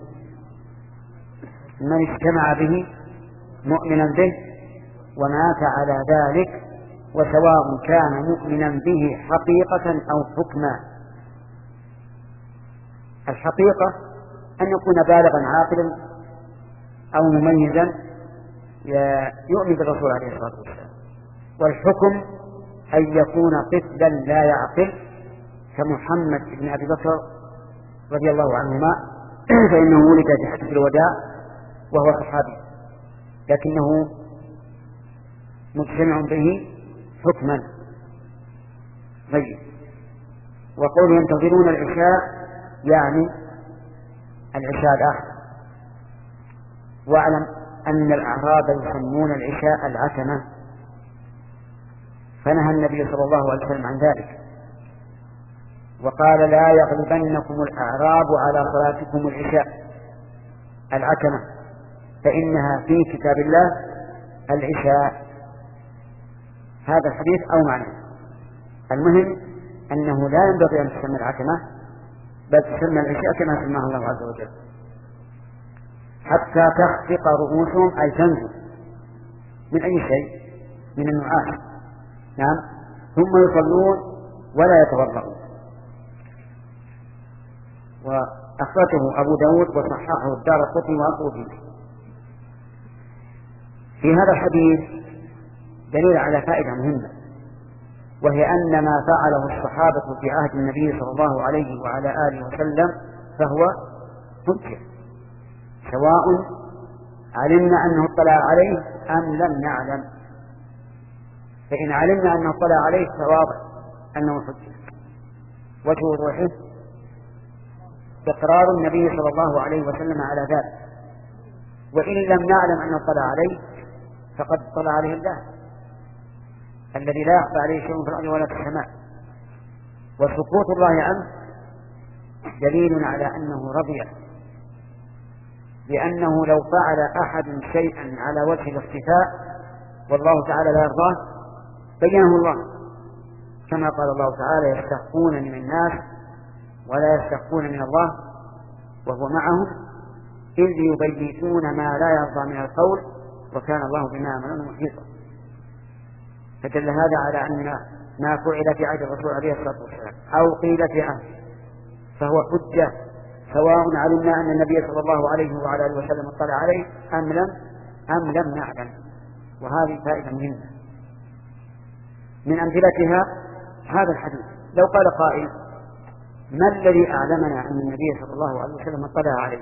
من اجتمع به مؤمنا به ومات على ذلك، وسواء كان مؤمنا به حقيقة أو حكما. الحقيقة أن يكون بالغا عاقلا أو مميزا يؤمن بالرسول عليه الصلاة والسلام، والحكم أن يكون طفلا لا يعقل كمحمد بن أبي بكر رضي الله عنهما، فإنه ولد في حجة الوداع وهو صحابي، لكنه مجتمع به حكما. طيب، وقول ينتظرون العشاء يعني العشاء الآخر. واعلم أن الأعراب يسمون العشاء العتمة، فنهى النبي صلى الله عليه وسلم عن ذلك وقال: لا يغلبنكم الأعراب على صلاتكم العشاء العتمة، فإنها في كتاب الله العشاء. هذا الحديث أو معنى. المهم أنه لا ينبغي أن تسمى العتمة، بل تسمى العشاء كما سماها الله عز وجل. حتى تخفق رؤوسهم أي تنزل من أي شيء، من النعاس. نعم. ثم يصلون ولا يتوضؤون. وأخرجه أبو داود وصححه الدارقطني وأصله فيه. في هذا الحديث دليل على فائدة مهمة، وهي أن ما فعله الصحابة في عهد النبي صلى الله عليه وعلى آله وسلم فهو حجة، سواء علمنا أنه اطلع عليه أم لم نعلم. فإن علمنا أنه اطلع عليه فواضح أنه حجة. وجه وضوحه إقرار النبي صلى الله عليه وسلم على ذلك، وإن لم نعلم أنه اطلع عليه فقد اطلع عليه الله الذي لا يخفى عليه شيء في الأرض ولا في السماء. وسكوت الله عنه دليل على أنه رضي، لأنه لو فعل أحد شيئا على وجه الاختفاء والله تعالى لا يرضاه بينه الله، كما قال الله تعالى: يستخفون من الناس ولا يستخفون من الله وهو معهم إذ يبيتون ما لا يرضى من القول وكان الله بما يعملون محيطا. فدل هذا على أن ما فعل في عهد الرسول عليه الصلاة والسلام أو قيل في عهده فهو حجة، سواء علمنا أن النبي صلى الله عليه وعلى آله وسلم اطلع عليه أم لم أم لم نعلم. وهذه فائدة مهمة. من أمثلتها هذا الحديث. لو قال قائل: ما الذي أعلمنا أن النبي صلى الله عليه وسلم اطلع عليه؟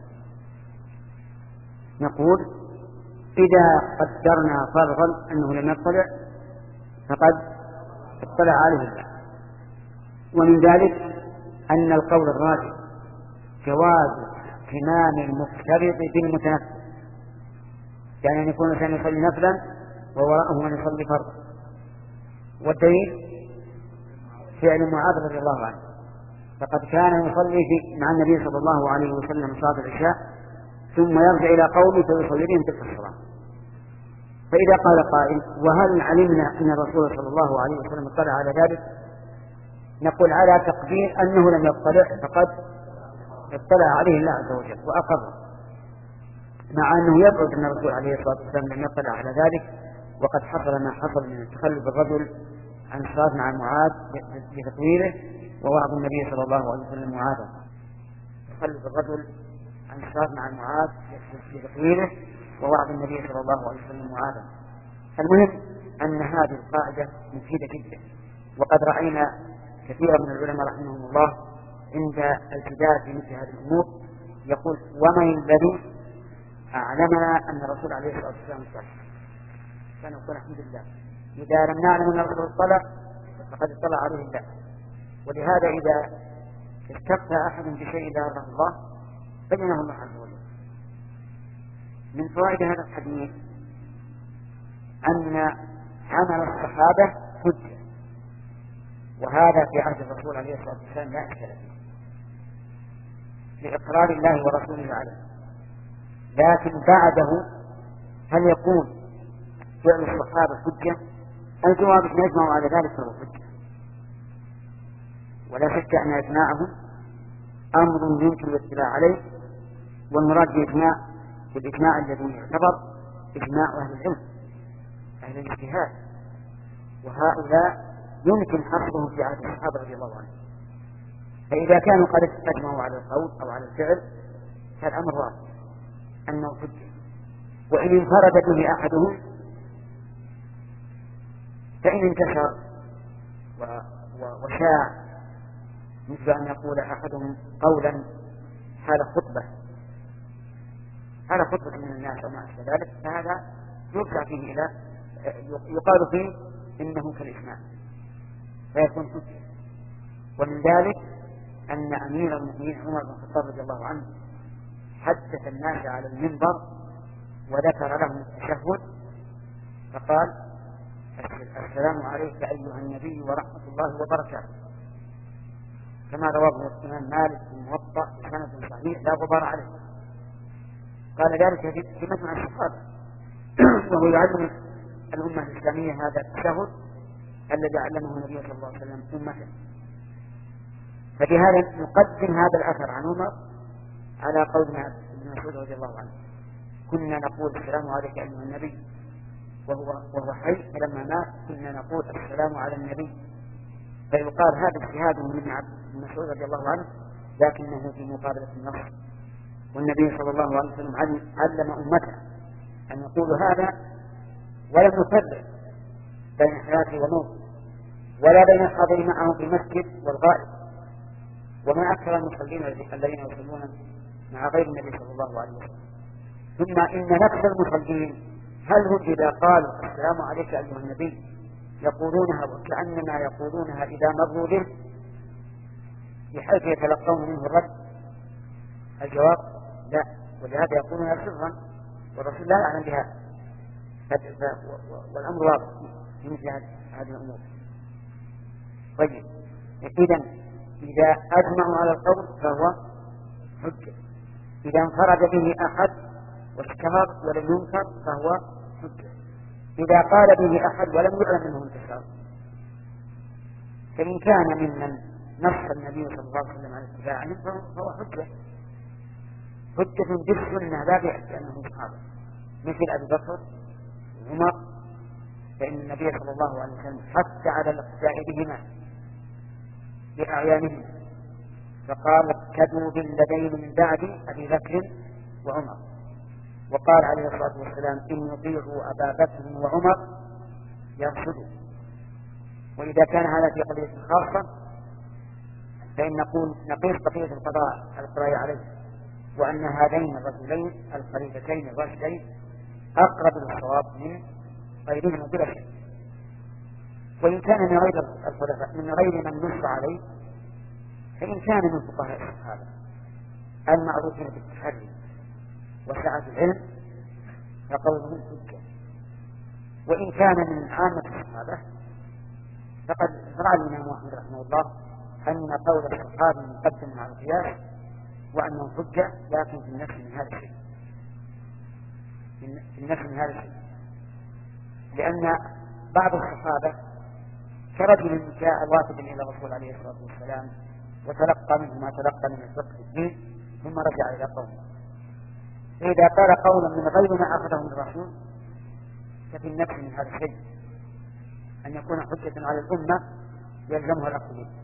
نقول: إذا قدرنا فرضا أنه لم يطلع فقد اطلع عليه الله. ومن ذلك أن القول الراجح جواز اهتمام المفترض بالمتنفل، يعني أن يكون الإنسان يصلي نفلا ووراءه من يصلي فرضا. والدليل في فعل معاذ رضي الله عنه، فقد كان يصلي في مع النبي صلى الله عليه وسلم صلاة العشاء ثم يرجع إلى قومه فيصلي بهم تلك الصلاة. فإذا قال قائل: وهل علمنا أن الرسول صلى الله عليه وسلم اطلع على ذلك؟ نقول على تقدير أنه لم يطلع فقد اطلع عليه الله عز وجل وأقر، مع أنه يبعد أن الرسول عليه الصلاة والسلام لم يطلع على ذلك، وقد حصل ما حصل من تخلف الرجل عن الصلاة مع معاذ بتطويله ووعظ النبي صلى الله عليه وسلم معاذا. تخلف الرجل عن الصلاة مع معاذ بتطويله ووعظ النبي صلى الله عليه وسلم معاذا. المهم أن هذه القاعدة مفيدة جدا، وقد رأينا كثيرا من العلماء رحمهم الله عند الجدال في مثل هذه الأمور يقول: ومن الذي أعلمنا أن الرسول عليه الصلاة والسلام صحيح؟ فنقول الحمد لله، إذا لم نعلم أن الرسول اطلع فقد اطلع عليه الله. ولهذا إذا استفتى أحد بشيء لا يرضى الله بينه الله عز وجل. من فوائد هذا الحديث أن عمل الصحابة حجة، وهذا في عهد الرسول عليه الصلاة والسلام لا إشكال فيه لإقرار الله ورسوله عليه، لكن بعده هل يكون فعل الصحابة حجة؟ الجواب أن يجمعوا على ذلك فهو حجة، ولا شك أن إجماعهم أمر يمكن الاطلاع عليه، والمراد بالإجماع بالإجماع الذي يعتبر إجماع أهل العلم أهل الاجتهاد، وهؤلاء يمكن حصرهم في عهد الصحابة رضي الله عنهم. فإذا كانوا قد أجمعوا على القول أو على الفعل فالأمر واضح أنه حجة، وإن انفرد به أحدهم فإن انتشر وشاع، مثل أن يقول أحدهم قولا حال خطبة حال خطبة من الناس وما أشبه ذلك، فهذا يرجع فيه إلى يقال فيه إنه كالإجماع فيكون حجة. ومن ذلك أن أمير المؤمنين عمر بن الخطاب رضي الله عنه حدث الناس على المنبر وذكر لهم التشهد فقال: السلام عليك أيها النبي ورحمة الله وبركاته، كما رواه الإمام مالك في الموطأ بسند صحيح لا غبار عليه. قال ذلك في مجمع الصحابة، وهو يعلم الأمة الإسلامية هذا التشهد الذي علمه النبي صلى الله عليه وسلم أمته. فبهذا نقدم هذا الأثر عن عمر على قولنا ابن مسعود رضي الله عنه: كنا نقول السلام عليك أيها النبي وهو وهو حي، فلما مات كنا نقول السلام على النبي. فيقال هذا اجتهاد من ابن مسعود رضي الله عنه، لكنه في مقابلة النص، والنبي صلى الله عليه وسلم علم أمته أن يقولوا هذا ولم يفرق بين حياته وموته، ولا بين الحاضر معه في المسجد والغائب، وما أكثر المصلين الذين يصلون مع غير النبي صلى الله عليه وسلم. ثم إن نفس المصلين هل هم إذا قالوا السلام عليك أيها النبي يقولونها وكأنما يقولونها إذا مروا به بحيث يتلقون منه الرد؟ الجواب لا، ولهذا يقولونها سرا والرسول لا يعلم بها، والأمر واضح في مثل هذه الأمور. طيب، إذن إذا أجمعوا على القول فهو حجة، إذا انفرد به أحد واشتهر ولم ينكر فهو حجة، إذا قال به أحد ولم يعلم منه انتشار. فإن كان ممن نص النبي صلى الله عليه وسلم على اتباعهم فهو حجة حجة بالسنة لا بأنه صحابة، مثل أبي بكر وعمر، فإن النبي صلى الله عليه وسلم حث على الاقتداء بهما بأعيانهم، فقال: اقتدوا بالذين من بعد أبي بكر وعمر. وقال عليه الصلاة والسلام: إن يطيعوا أبا بكر وعمر يرشدوا. وإذا كان هذا في قضية خاصة فإن نقول نقيس بقية القضاء القضاء عليه، وأن هذين الرجلين الخليفتين الراشدين أقرب للصواب من غيرهما بلا شك. وإن كان من غير الخلفاء من غير من نص عليه فإن كان من فقهاء الصحابة المعروفين بالتحري وسعة العلم فقولهم حجة، وإن كان من عامة الصحابة فقد رأى الإمام أحمد رحمه الله أن قول الصحابي مقدم على القياس وأنه حجة، لكن في النفس من هذا الشيء في النفس من هذا الشيء لأن بعض الصحابة كرجل جاء واثبا إلى الرسول عليه الصلاة والسلام وتلقى منه ما تلقى من الفقه في الدين ثم رجع إلى قومه، فإذا قال قولا من غير ما أخذه من الرسول ففي النفس من هذا الشيء أن يكون حجة على الأمة يلزمها الأخذ به.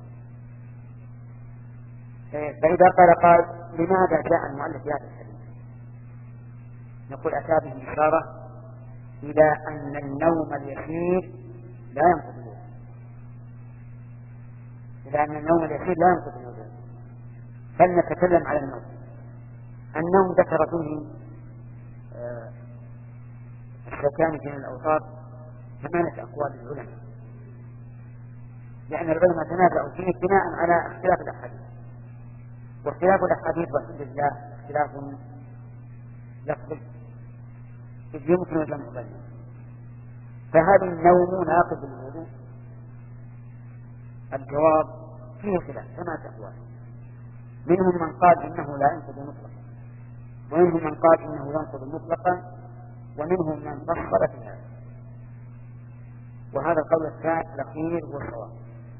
فإذا قال قال لماذا جاء المؤلف بهذا الحديث؟ نقول أتى به إشارة إلى أن النوم اليسير لا ينقض الوضوء، إلى أن النوم اليسير لا ينقض الوضوء. فلنتكلم على النوم. النوم ذكر فيه آه الشوكاني في الأوطار ثمانية أقوال للعلماء، لأن العلماء تنازعوا فيه بناء على اختلاف الأحاديث، واختلاف الأحاديث والحمد لله اختلاف لفظي إذ يمكن الجمع بينهم. فهل النوم ناقض الوضوء؟ الجواب فيه خلاف ثمانية أقوال، منهم من قال إنه لا ينقض مطلقا، ومنهم من قال إنه ينقض مطلقا، ومنهم من فصل في هذا. وهذا القول الثاني الأخير هو الصواب.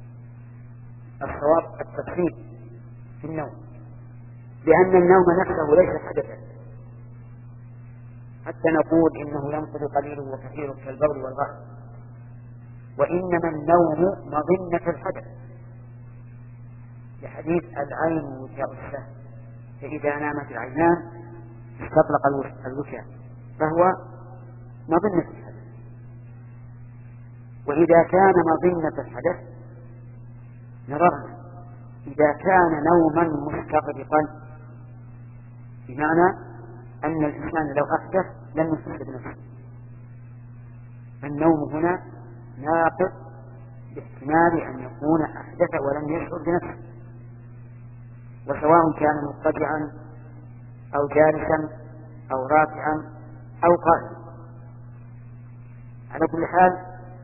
الصواب التفصيل في النوم، لأن النوم نفسه ليس حدثا حتى نقول إنه ينقض قليله وكثيره كالبول والغائط، وإنما النوم مظنة الحدث، لحديث العين وجاء السهم، فإذا نامت العينان استطلق الوجه فهو مظنة الحدث. وإذا كان مظنة الحدث نظرنا إذا كان نوما مستغرقا، بمعنى أن الإنسان لو أحدث لم يحس بنفسه، النوم هنا ناقض باحتمال أن يكون أحدث ولم يشعر بنفسه، وسواء كان مضطجعا أو جالسا أو راكعا أو قائما. على كل حال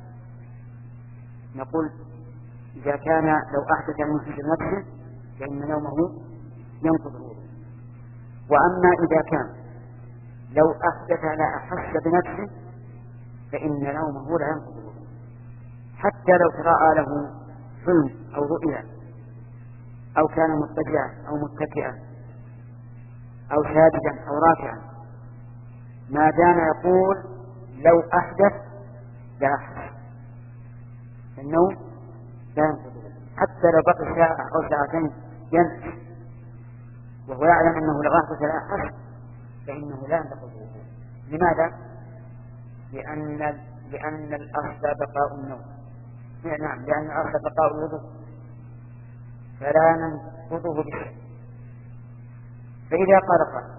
نقول إذا كان لو أحدث من حس نفسه فإن نومه ينقض الوضوء. وأما إذا كان لو أحدث لا أحس بنفسه فإن نومه لا ينقض الوضوء، حتى لو تراءى له حلم أو رؤيا أو كان مضطجعا أو متكئا أو ساجدا أو راكعا، ما دام يقول لو أحدث لا أحس النوم لا ينقض الوضوء، حتى لو بقي ساعة أو ساعتين ينسى وهو يعلم أنه لو أحدث لا أحس فإنه لا ينقض الوضوء. لماذا؟ لأن لأن الأصل بقاء النوم، نعم لأن الأصل بقاء الوضوء فلا ننقضه بشيء. فإذا قال قال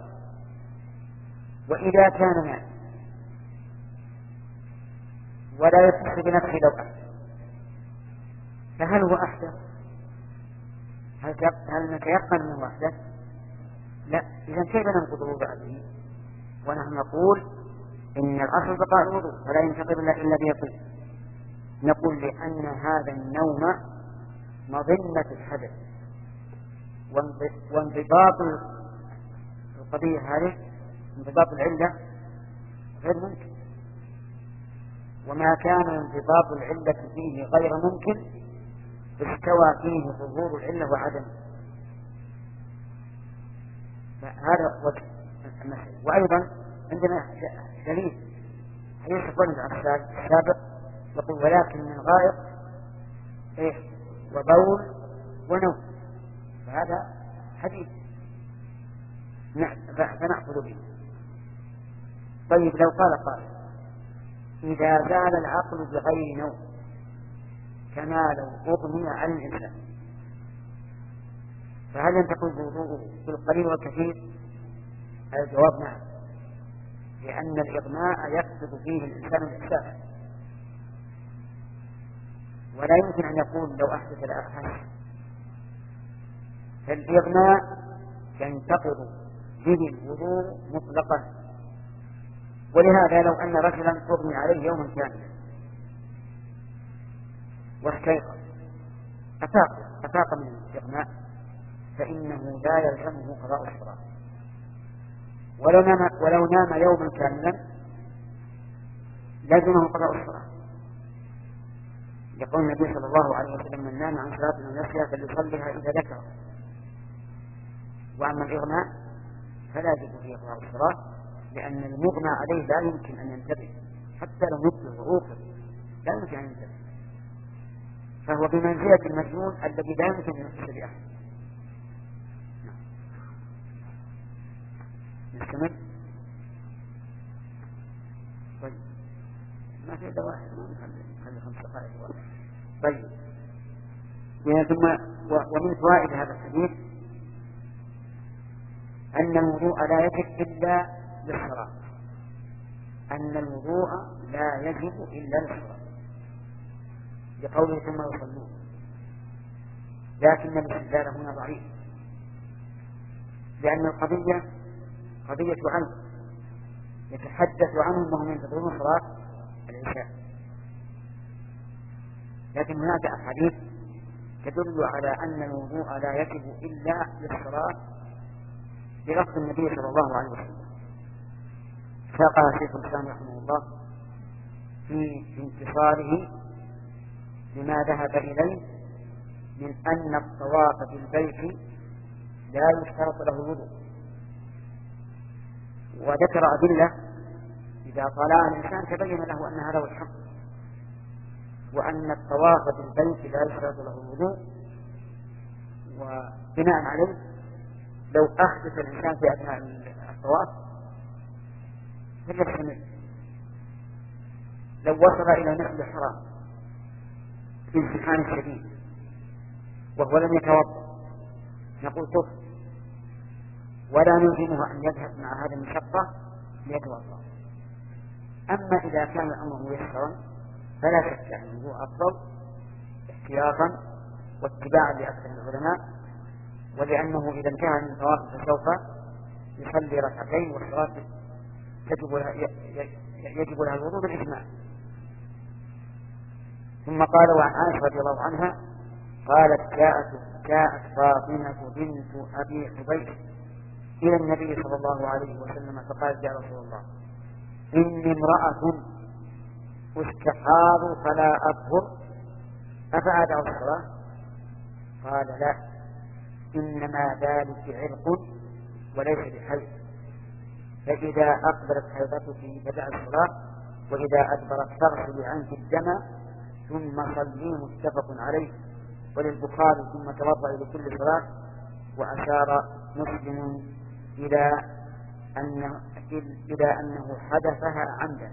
وإذا كان نام ولا يحس بنفسه لو أحدث فهل هو أحدث؟ هل هل نتيقن أنه أحدث؟ لا. إذا كيف ننقض الوضوء به؟ ونحن نقول إن الأصل بقاء الوضوء فلا ينتقض إلا بيقين. نقول لأن هذا النوم مظنة الحدث، وانضباط القضية هذه انضباط العلة غير ممكن، وما كان انضباط العلة فيه غير ممكن استوى فيه ظهور العلة وعدمه. هذا وجه المسألة. وأيضا عندنا دليل حديث الرجل السابق يقول ولكن من غائط إيه وبول ونوم، فهذا حديث فنأخذ به. طيب لو قال قال إذا زال العقل بغير نوم كما لو أغمي على الإنسان فهل ينتقل وضوءه بالقليل والكثير؟ الجواب نعم، لأن الإغماء يقصد فيه الإنسان الإحساس، ولا يمكن أن يقول لو أحدث لا أحس. فالإغماء ينتقض به الوضوء مطلقا. ولهذا لو أن رجلا أغمي عليه يوما كاملا واستيقظ أفاق أفاق من الإغماء فإنه لا يلزمه قضاء الصلاة، ولو نام ولو نام يوما كاملا لازمه قضاء الصلاة، يقول النبي صلى الله عليه وسلم: من نام عن صلاة ونسيها فليصليها إذا ذكر. وأما الإغماء فلا يجب فيه قضاء الصلاة، لأن المغمى عليه لا يمكن أن ينتبه حتى لو نبه وأوقظ لا يمكن أن ينتبه، فهو بمنزلة المجنون الذي لا يمكن أن يحس بأحد. نستمر. طيب ما في دواء خلي خمس دقائق. طيب ثم ومن فوائد هذا الحديث أن الوضوء لا يجب إلا للصلاة، أن الوضوء لا يجب إلا للصلاة لقوله ثم يصلون، لكن الاستدلال هنا ضعيف، لأن القضية قضية علم يتحدث عنهم وهم ينتظرون صلاة العشاء، لكن هناك أحاديث تدل على أن الوضوء لا يجب إلا للصلاة بلفظ النبي صلى الله عليه وسلم. ساقها شيخ الإسلام رحمه الله في انتصاره لما ذهب إليه من أن الطواف بالبيت لا يشترط له الوضوء، وذكر أدلة إذا طالع الإنسان تبين له أن هذا هو الحق، وأن الطواف بالبيت لا يشترط له الوضوء، وبناء عليه لو أحدث الإنسان في أثناء الطواف فليحتمل، لو وصل إلى نقل الحرام في امتحان شديد وهو لم يتوضأ نقول طف، ولا نلزمه أن يذهب مع هذه المشقة ليتوضأ. أما إذا كان الأمر ميسرا فلا شك أن الوضوء أفضل احتياطا واتباعا لأكثر العلماء، ولأنه إذا انتهى من الطواف فسوف يصلي ركعتين والصلاة يجب لها يجب لها الوضوء بالإجماع. ثم قال: وعن عائشة رضي الله عنها قالت: جاءت جاءت فاطمة بنت أبي حبيش إلى النبي صلى الله عليه وسلم فقالت: يا رسول الله إني امرأة استحاض فلا أطهر أفأدع الصلاة؟ قال: لا، إنما ذلك عرق وليس بحيض، فإذا أقبلت حيضتك فدع الصلاة، وإذا أدبرت فاغسلي عنك الدم ثم صلي. متفق عليه. وللبخاري: ثم توضأ لكل صلاة. وأشار مسلم إلى أنه, إلى أنه حدثها عمدا.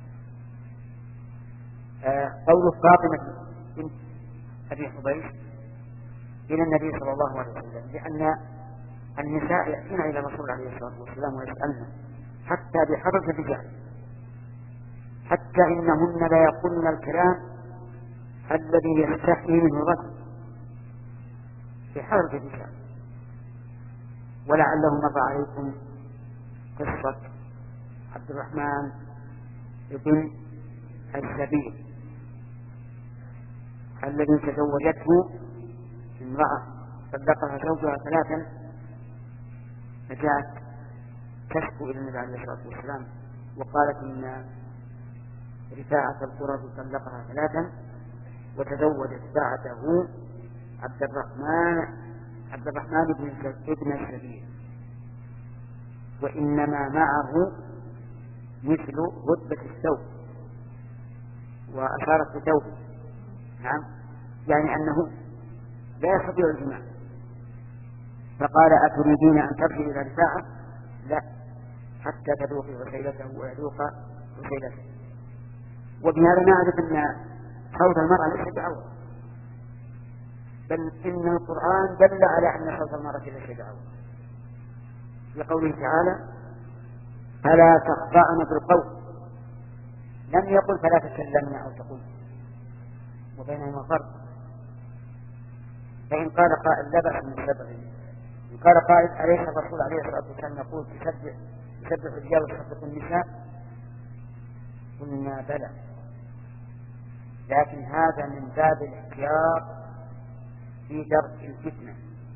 آه قول فاطمة بنت أبي حبيش إلى النبي صلى الله عليه وسلم، لأن النساء يأتين إلى الرسول عليه الصلاة والسلام ويسألن حتى بحضرة الرجال، حتى إنهن لا يقولن الكلام الذي يستحيي منه الرجل في حضرة الرجال. ولعله مضى عليكم قصة عبد الرحمن بن الزبير الذي تزوجته امرأة صدقها زوجها ثلاثا، فجاءت تشكو إلى النبي عليه الصلاة والسلام وقالت إن رفاعة القرى طلقها ثلاثا وتزوجت بعده عبد الرحمن عبد الرحمن بن ابن الزبير، وإنما معه مثل رتبة الثوب، وأشارت بثوبه. نعم، يعني أنه لا يستطيع الجماع. فقال: أتريدين أن ترجعي إلى رفاعة؟ لا، حتى تذوقي وسيلته ويذوق وسيلته. وبهذا نعرف أن صوت المرأة ليس بعورة، بل إن القرآن دل على أن صوت المرأة ليس بعورة، لقوله تعالى: فلا تخضعن بالقول. لم يقل فلا تكلمن أو تقول، وبينهما فرق. فإن قال قائل: لا بأس من سبب، إن قال قائل: أليس الرسول عليه الصلاة والسلام يقول تسبح تسبح الرجال وتسبح النساء؟ قلنا: بلى، لكن هذا من باب الاحتياط في درء الفتنة،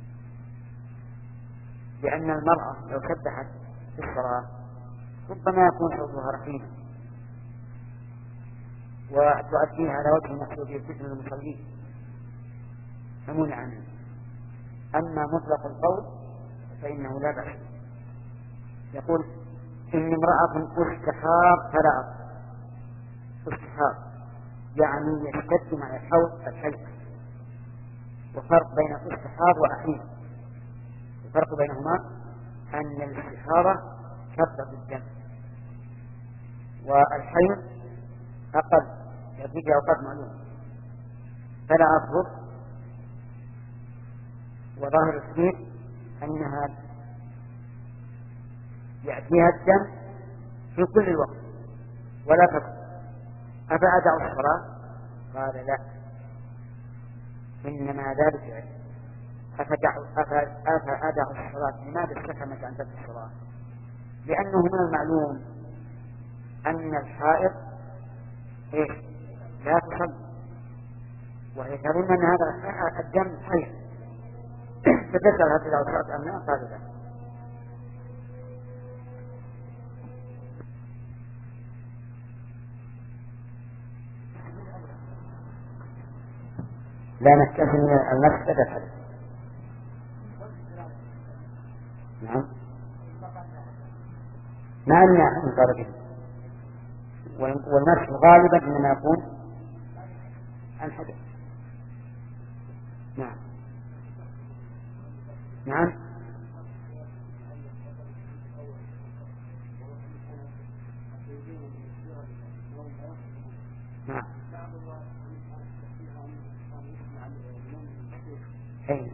لأن المرأة لو سبحت في الصلاة ربما يكون حظها رحيما وتؤديها على وجه المقصود الفتنة المصلين فمنع عنه. أما مطلق القول فإنه لا بأس. يقول إن امرأة استحاض فلا أصل. استحاض يعني يشتد مع الحوض الحيض، وفرق بين الاستحاض وأحيض. الفرق بينهما أن الاستحاضة كثرة الدم والحيض أقل يأتيك أوقات معلومة فلا أصبر. وظاهر الحديث أنها يأتيها الدم في كل الوقت ولا تقصر. أفأدع الصلاة؟ قال لا، إنما ذلك أفأدع الصلاة. لماذا استفهمت عن ترك الصلاة؟ لأنه من المعلوم أن الحائض إيش لا تصلي، وهي تظن أن هذا الدم حيض فتسأل هذه الأوقات أم لا؟ قال لا. لا نستثني المسجد الحدث. نعم ما أمنع من درجه، والمسح غالبا إنما يكون عن حدث. نعم نعم نعم أي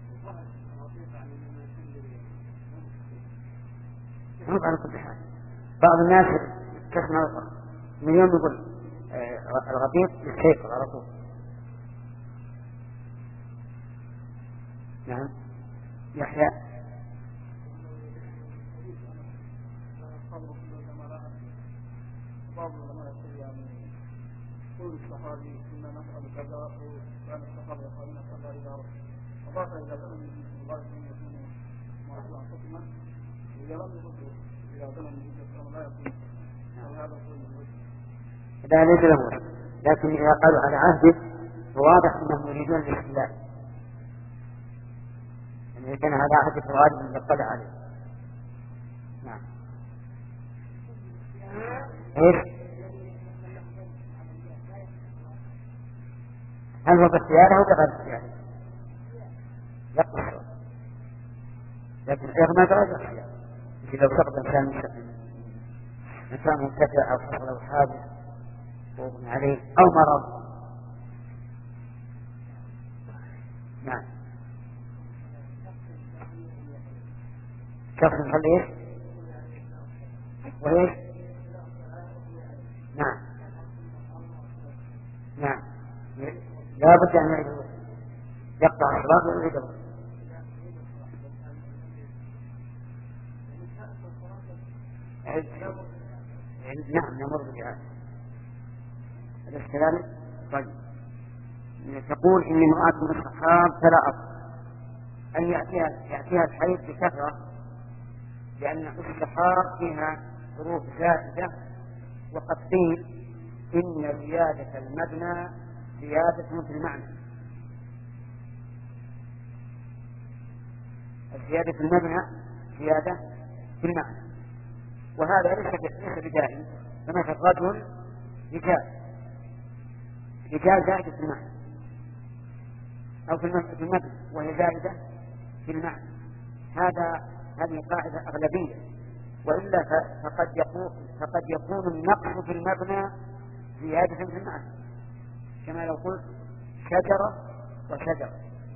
مو على كل حال. بعض الناس تسمع من يوم يقول الغبيط يستيقظ على طول. نعم يحيى بعض العلماء يقول يعني كل الصحابي كنا نسأل كذا وكان الصحابة يقولون نسأل إذا رأى أضاف إلى ذلك الله أن يكون معروفا حكما إذا لم يكن إذا ظلم الجزء لا يكون هذا كله لا ليس له. لكن إذا قالوا على عهده فواضح أنهم يريدون الاستدلال، يعني كان هذا عهد الغالب من يطلع عليه. نعم إيش هل هو باختياره أو بغير اختياره؟ يقصر لكن غير ما بغير اختياره. لو سقط إنسان إنسان منتفع أو حصل له حادث وابن عليه أو مرض. نعم شخص يصلي إيش وإيش. نعم نعم لا بد أن يعيد يقطع الصلاة ويعيد الوضوء. نعم يمر بها أليس كذلك؟ طيب تقول إني امرأة من الصحاب فلا أصل أن يأتيها, يأتيها الحيض بكثرة، لأن الصحاب فيها ظروف زائدة، وقد قيل إن زيادة المبنى زيادة في المعنى. الزيادة المبنى زيادة في المعنى، وهذا ليس بدائم. فمثل الرجل رجال رجال زائدة في المعنى أو في المبنى وهي زائدة في المعنى. هذا هذه قاعدة أغلبية، وإلا فقد يكون فقد يكون النقص في المبنى زيادة في المعنى، كما لو قلت شجرة وشجرة.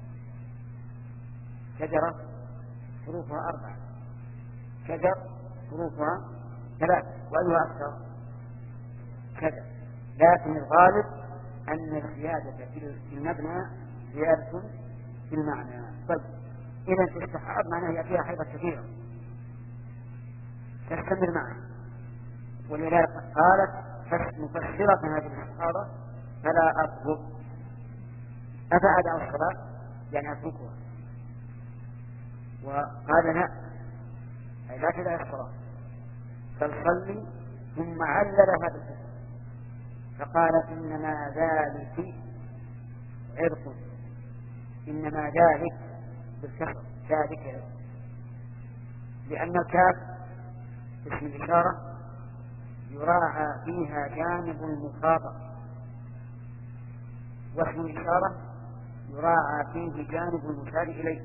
شجرة حروفها أربعة، شجر حروفها ثلاثة، وأيها أكثر شجر. لكن الغالب أن الزيادة في المبنى زيادة في المعنى. طيب إذا الاستحاضة معناه يأتيها حيضة كثيرة تستمر معه، ولذلك قالت مفسرة هذه الاستحاضة فلا أطلب. أفأدع الصلاة يعني أتركها؟ وقال لا، أي لا تدع الصلاة بل صلي. ثم علل هذا الحكم فقال إنما ذلك عرق، إنما ذلك بالكسر ذلك عرق، لأن الكاف اسم الإشارة يراعى فيها جانب المخاطب، واسم الإشارة يراعى فيه جانب المشار إليه.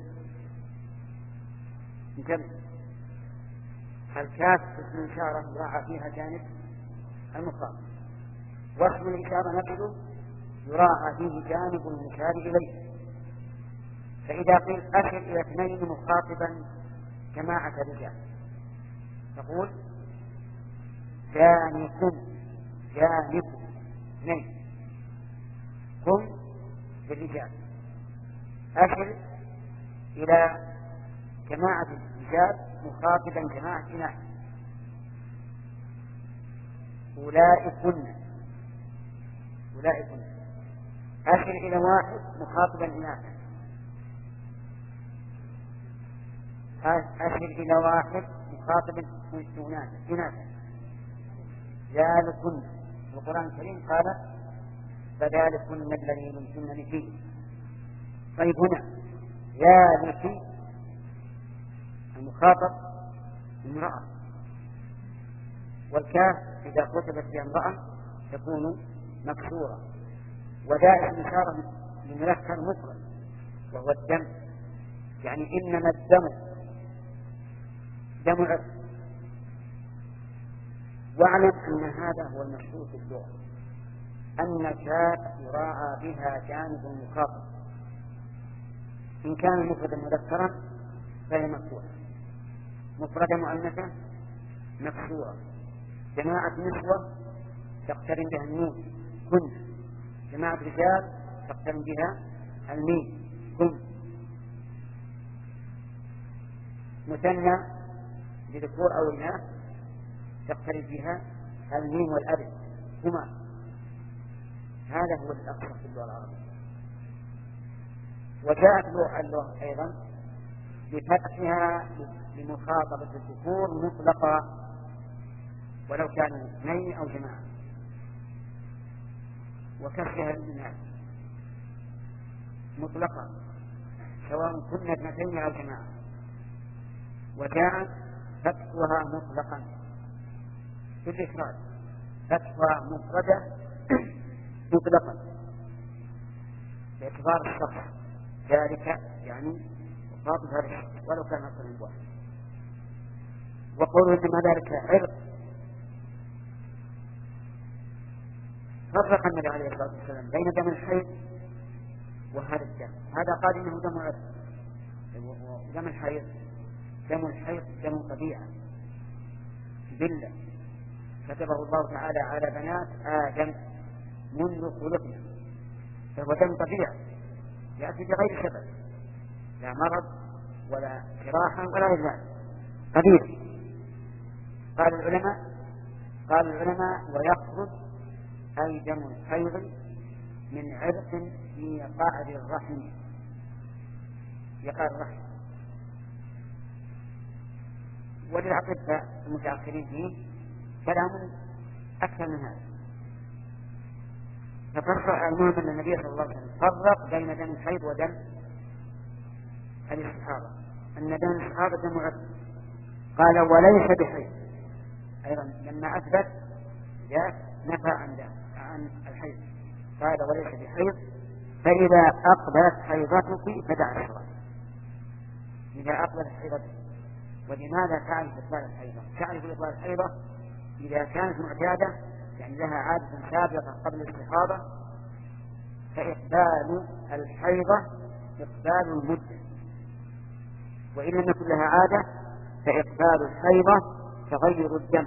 انتبه، الكاف اسم الإشارة يراعى فيها جانب المخاطب، واسم الإشارة نفسه يراعى فيه جانب المشار إليه. فإذا قيل أشر إلى اثنين مخاطبا جماعة رجال تقول جانب جانب اثنين، قم بالرجال. أشر إلى جماعة الرجال مخاطبا جماعة إناث أولئكن أولئكن. أشر إلى واحد مخاطبا إناثا، أشر إلى واحد مخاطبا إناثا ذلكن. القرآن الكريم قال فذلكن الذي لمتنني فيه. طيب هنا ذلك المخاطب امرأة، والكاف إذا كتبت في امرأة تكون مكسورة، وذلك إشارة لمذكر مفرد وهو الدم، يعني إنما الدم دم عرق. واعلم أن هذا هو المشهور في اللغة، أن الكاف يراعى بها جانب المخاطب، إن كان مفردا مذكرا فهي مكسورة، مفردا مؤنثا مكسورة، جماعة نسوة تقترن بها النون كن، جماعة رجال تقترن بها الميم كن، مثنى لذكور أو إناث تقترن بها الميم والألف هما. هذا هو الأصل في اللغة العربية. وجاءت اللغة أيضا بفتحها لمخاطبة الذكور مطلقة ولو كانوا اثنين أو جماعة، وكسرها للإناث مطلقة سواء كنا اثنتين أو جماعة، وجاءت فتحها مطلقا في الإفراد، فتحها مفردة مطلقا باعتبار الشخص، ذلك يعني مخاطب هذا الشخص ولو كان أكثر من واحد. وقولوا إنما ذلك عرق، فرق النبي عليه الصلاة والسلام بين دم الحيض وهذا الدم. هذا قال إنه دم عرق، ودم الحيض دم الحيض دم طبيعة بالله كتبه الله تعالى على بنات آدم منذ خلقنا، فهو دم طبيعة يأتي بغير سبب، لا مرض ولا جراحة ولا غير ذلك، طبيعي. قال العلماء قال العلماء ويخرج أي دم الحيض من عرق في قعر الرحم، يقع الرحم. وللأطباء المتأخرين فيه كلام أكثر من هذا، ففرق المهم أن النبي صلى الله عليه وسلم فرق بين دم الحيض ودم الاستحاضة، أن دم الاستحاضة دم عرق. قال وليس بحيض، أيضا لما أثبت ذاك نفى عن عن الحيض، قال وليس بحيض، فإذا أقبلت حيضتك فدع الصلاة. إذا أقبلت حيضتك. ولماذا تعرف إقبال الحيضة؟ تعرف إقبال الحيضة إذا كانت معتادة، يعني لها عادة سابقة قبل الاستحاضة، فإقبال الحيضة إقبال المدة، وإن لم يكن لها عادة فإقبال الحيضة تغير الدم.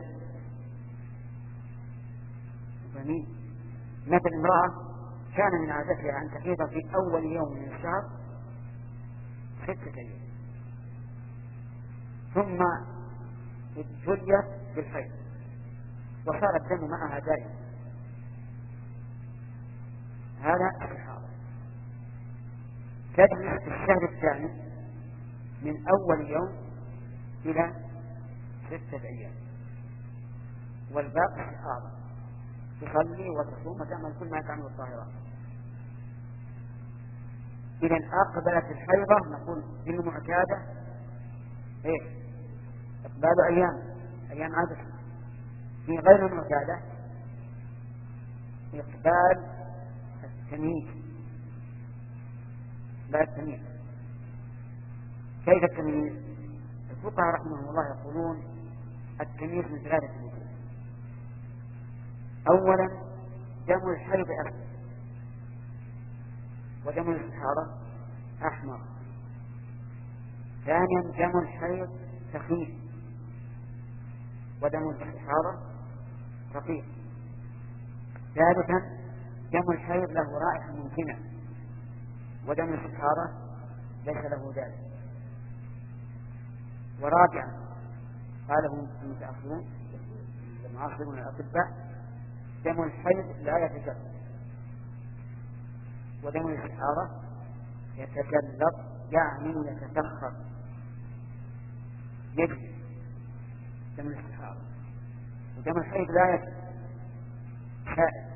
جميل. مثل امرأة كان من عادتها أن تحيض في أول يوم من الشهر ستة أيام، ثم ابتليت بالحيض وصار الدم معها دائما، هذا استحاضة. تجلس في الشهر الثاني من أول يوم إلى ستة أيام، والباقي استحاضة، تصلي وتصوم وتعمل كل ما تعمل الطاهرات. إذا أقبلت الحيضة نقول بالمعتادة إيه؟ إقبال أيام أيام عادة. في غير المعتادة إقبال التمييز. إقبال التمييز كيف التمييز؟ الفقهاء رحمهم الله يقولون التمييز من ثلاثة وجوه. أولا دم الحيض أسود، ودم الاستحاضة أحمر. ثانيا دم الحيض سخيف، ودم الاستحاضة رقيق. ثالثا دم الحيض له رائحة ممكنة، ودم الاستحاضة ليس له ذلك. ورابعا قاله المتأخرون المعاصرون الأطباء دم الحيض لا يتجلط، ودم الاستحاضة يتجلط يعني يتسخر يجري دم الاستحاضة، ودم الحيض لا يجري سائل.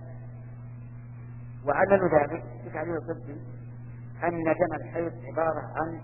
وعلل ذلك بتعليل الطبي أن دم الحيض عبارة عن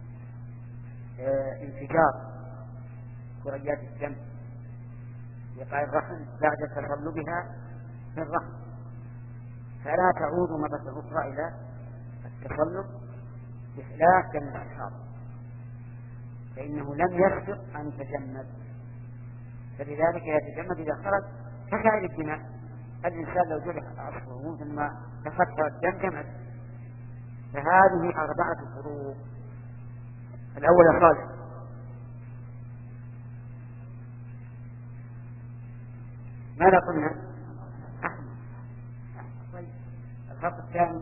اه انفجار كريات الدم يقع الرحم بعد تصلبها في الرحم، فلا تعود مرة أخرى إلى التصلب بخلاف دم الاستحاضة، فإنه لم يسبق أن يتجمد، فلذلك يتجمد إذا خرج كسائر الدماء. الإنسان لو جرح عصفه ثم تخطى الدم جمد. فهذه أربعة فروق. الأول يا خالد. ماذا قلنا؟ أحمد. طيب الخط الثاني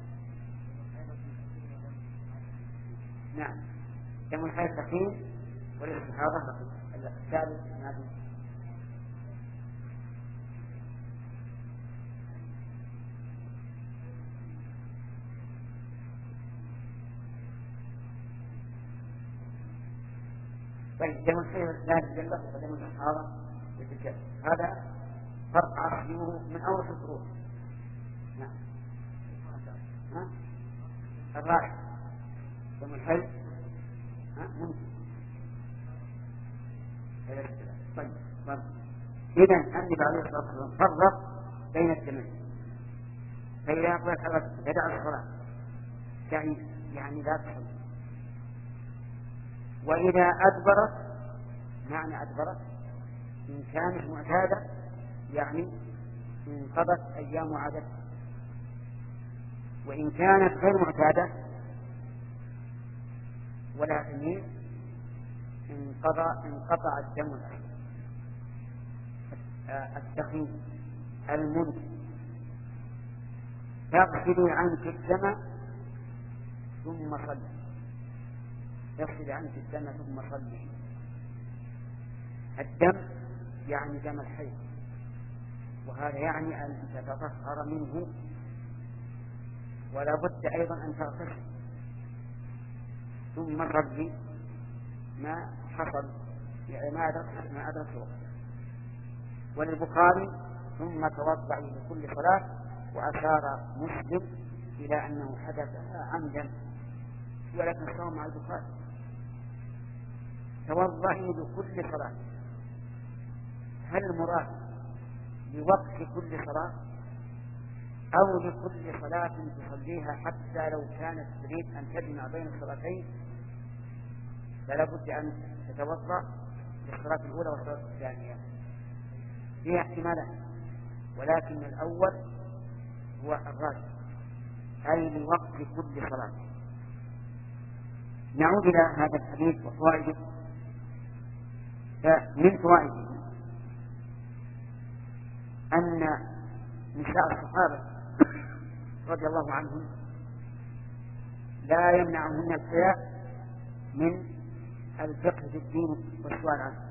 نعم دم الحيض سخين والاستحاضة رقيق. الثالث ما في. طيب دم الحيض لا يتجلط ودم الاستحاضة يتجلط. هذا فرق عصبيه من أول الفروق. نعم. ها؟ الرائع دم الحيض ها ممكن. طيب إذا النبي عليه الصلاة والسلام فرق بين الدمين. فإذا أقبل الرجل بدأ الصلاة يعني يعني لا تصلي، وإذا أدبرت معنى أدبرت إن كانت معتادة يعني انقضت أيام عادتها، وإن كانت غير معتادة ولا تمييز انقضى انقطع الدم السخين المنتج. تغسل عنك الدم ثم صلي، تغسل عنك الدم ثم صلي. الدم يعني دم الحيض، وهذا يعني أن تتطهر منه، ولا بد أيضا أن تغتسل ثم صلي ما حصل يعني ما أدرك ما أدرك وقت. وللبخاري ثم توضعي لكل صلاة، وأشار مسلم إلى أنه حدث عمدا، ولكن الصوم مع البخاري توضعي لكل صلاة. هل المراد لوقت كل صلاة أو لكل صلاة تصليها حتى لو كانت تريد أن تجمع بين الصلاتين؟ فلا بد أن تتوضأ للصلاة الأولى والصلاة الثانية. فيها احتمالات، ولكن الأول هو الراجح، أي لوقت كل صلاة. نعود إلى هذا الحديث وفوائده. فمن فوائده أن نساء الصحابة رضي الله عنهم لا يمنعهن الحياء من الفقه في الدين والسؤال عنه.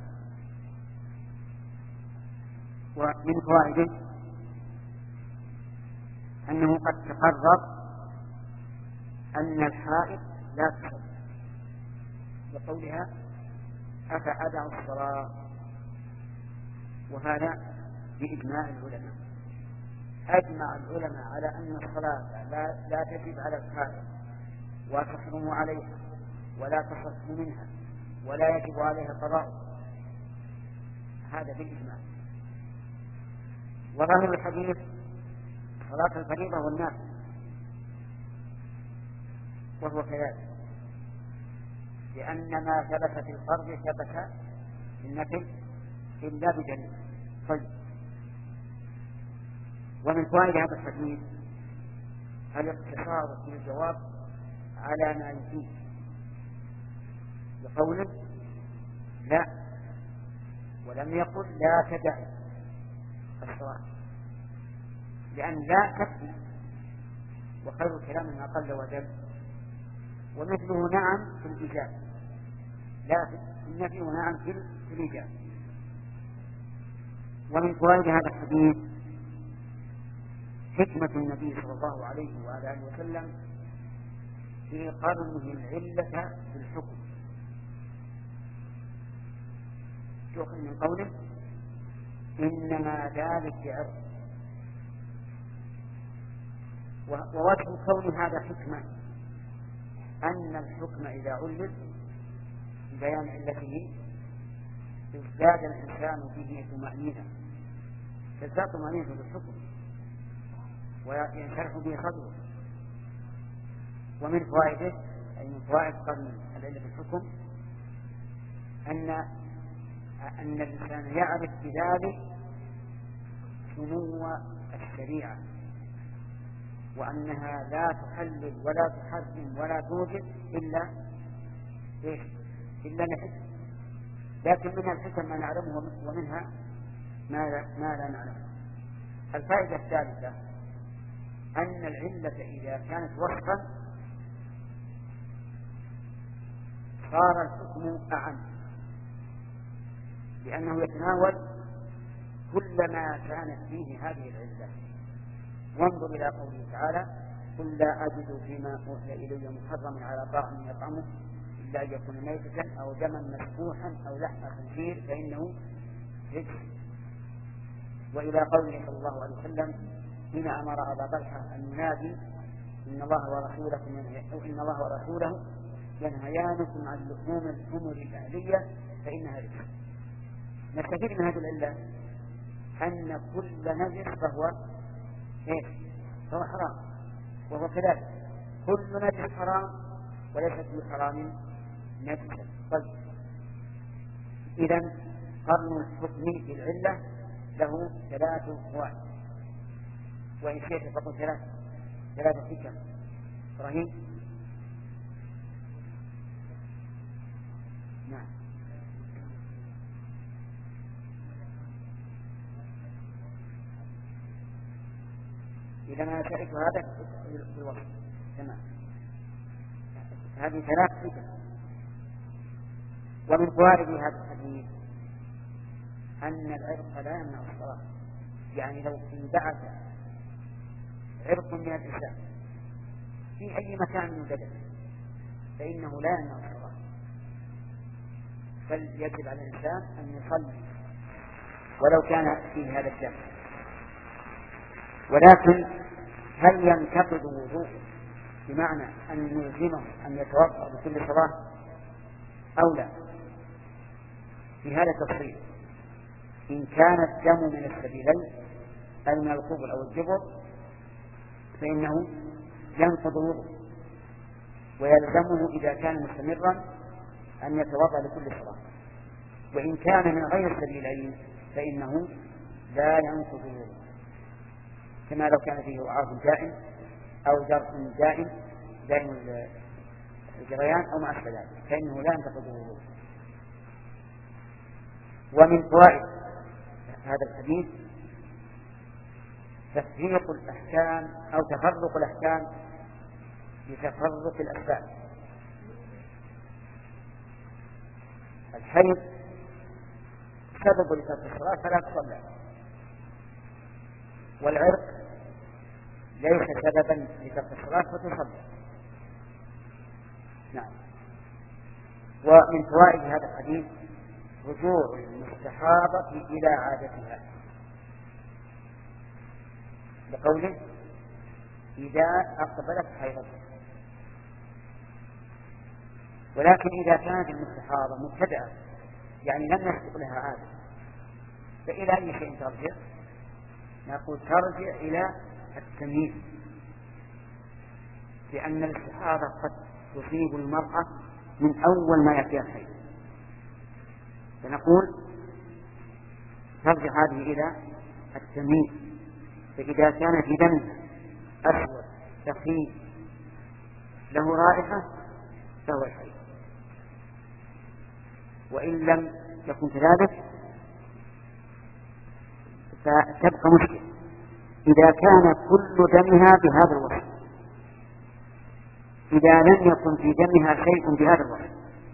ومن فوائده أنه قد تقرر أن الحائض لا تصل بقولها أفأدع الصلاة، وهذا بإجماع العلماء. أجمع العلماء على أن الصلاة لا, لا تجب على الحائض وتحرم عليها ولا تصح منها ولا يجب عليها قضاء، هذا بالإجماع. وظاهر الحديث صلاة الفريضة والنافلة، وهو كذلك، لأن ما ثبت في الفرض ثبت في النفل إلا بدليل. طيب، ومن فوائد هذا الحديث الاقتصار في الجواب على ما يفيد، بقوله لا، ولم يقل لا تدع الصلاة، لأن لا تكفي، وخير الكلام ما قل ودل. ومثله نعم في الإجابة، لا في النفي، ونعم في الإجابة. ومن فوائد هذا الحديث حكمة النبي صلى الله عليه وعلى آله وسلم في قرنه العلة في الحكم، يؤخذ من قوله إنما ذلك عرض. ووجه كون هذا حكمة أن الحكم إذا علل ببيان علته ازداد الإنسان به طمأنينة، تزداد طمأنينة بالحكم وينشرح به صدره. ومن فوائده، أي من فوائد قرن العلة في الحكم، أن أن الإنسان يعرف بذلك سمو الشريعة، وأنها لا تحلل ولا تحرم ولا توجد إلا إيش؟ إلا لحكمة. لكن منها الحكم ما نعلمه ومنها ما لا, ما لا نعلمه. الفائدة الثالثة أن العلة إذا كانت وصفا صار الحكم أعم، لأنه يتناول كل ما كانت فيه هذه العلة. وانظر إلى قوله تعالى قل لا أجد فيما أوحي إلي محرما على طاعم يطعمه إلا أن يكون ميتة أو دما مسفوحا أو لحم خنزير فإنه رجس. وإلى قوله صلى الله عليه وسلم حين أمر أبا طلحة أن ينادي إن الله ورسوله إن الله ورسوله ينهيانكم عن لحوم الحمر الأهلية فإنها رجس. نستفيد من هذه العلة أن كل نجس فهو إيه؟ فهو حرام، وهو كذلك كل نجس حرام وليس في حرام نجسا. طيب، إذن قرن الحكم بالعلة له ثلاث فوائد، وإن شئت فقط ثلاث ثلاث حكم. إبراهيم؟ نعم. إذا أنا شركت هذا في الوصف تمام. هذه ثلاث حكم. ومن فوائد هذا الحديث أن العرق لا يمنع الصلاة، يعني لو انبعث عرق من الإنسان في أي مكان من بدنه فإنه لا يمنع الصلاة، بل يجب على الإنسان أن يصلي ولو كان فيه هذا الدم. ولكن هل ينتقض وضوء بمعنى أن يلزمه أن يتوضأ بكل صلاة أو لا؟ في هذا التفصيل. إن كان الدم من السبيلين أي من القبل أو الجبر فإنه ينقض الوضوء، ويلزمه إذا كان مستمرا أن يتوضأ لكل صلاة. وإن كان من غير السبيلين فإنه لا ينقض الوضوء، كما لو كان فيه وعاء دائم أو جرح دائم دائم الجريان أو ما أشبه ذلك فإنه لا ينتقض الوضوء. ومن فوائد هذا الحديث تفريق الأحكام أو تفرق الأحكام بتفرق الأسباب. الحيض سبب لترك الصلاة فلا تصلى، والعرق ليس سببا لترك الصلاة فتصلي. نعم. ومن فوائد هذا الحديث رجوع المستحاضة إلى عادتها، بقوله إذا أقبلت حيضتها. ولكن إذا كانت المستحاضة مبتدأة يعني لم يسبق لها عادة، فإلى أي شيء ترجع؟ نقول ترجع إلى التمييز، لأن الاستحاضة قد تصيب المرأة من أول ما يأتيها الحيض، فنقول ترجع هذه إلى التمييز. فإذا كان في دمها أسود ثقيل له رائحة فهو الحيض، وإن لم يكن كذلك فتبقى مشكلة. إذا كان كل دمها بهذا الوصف، إذا لم يكن في دمها شيء بهذا الوصف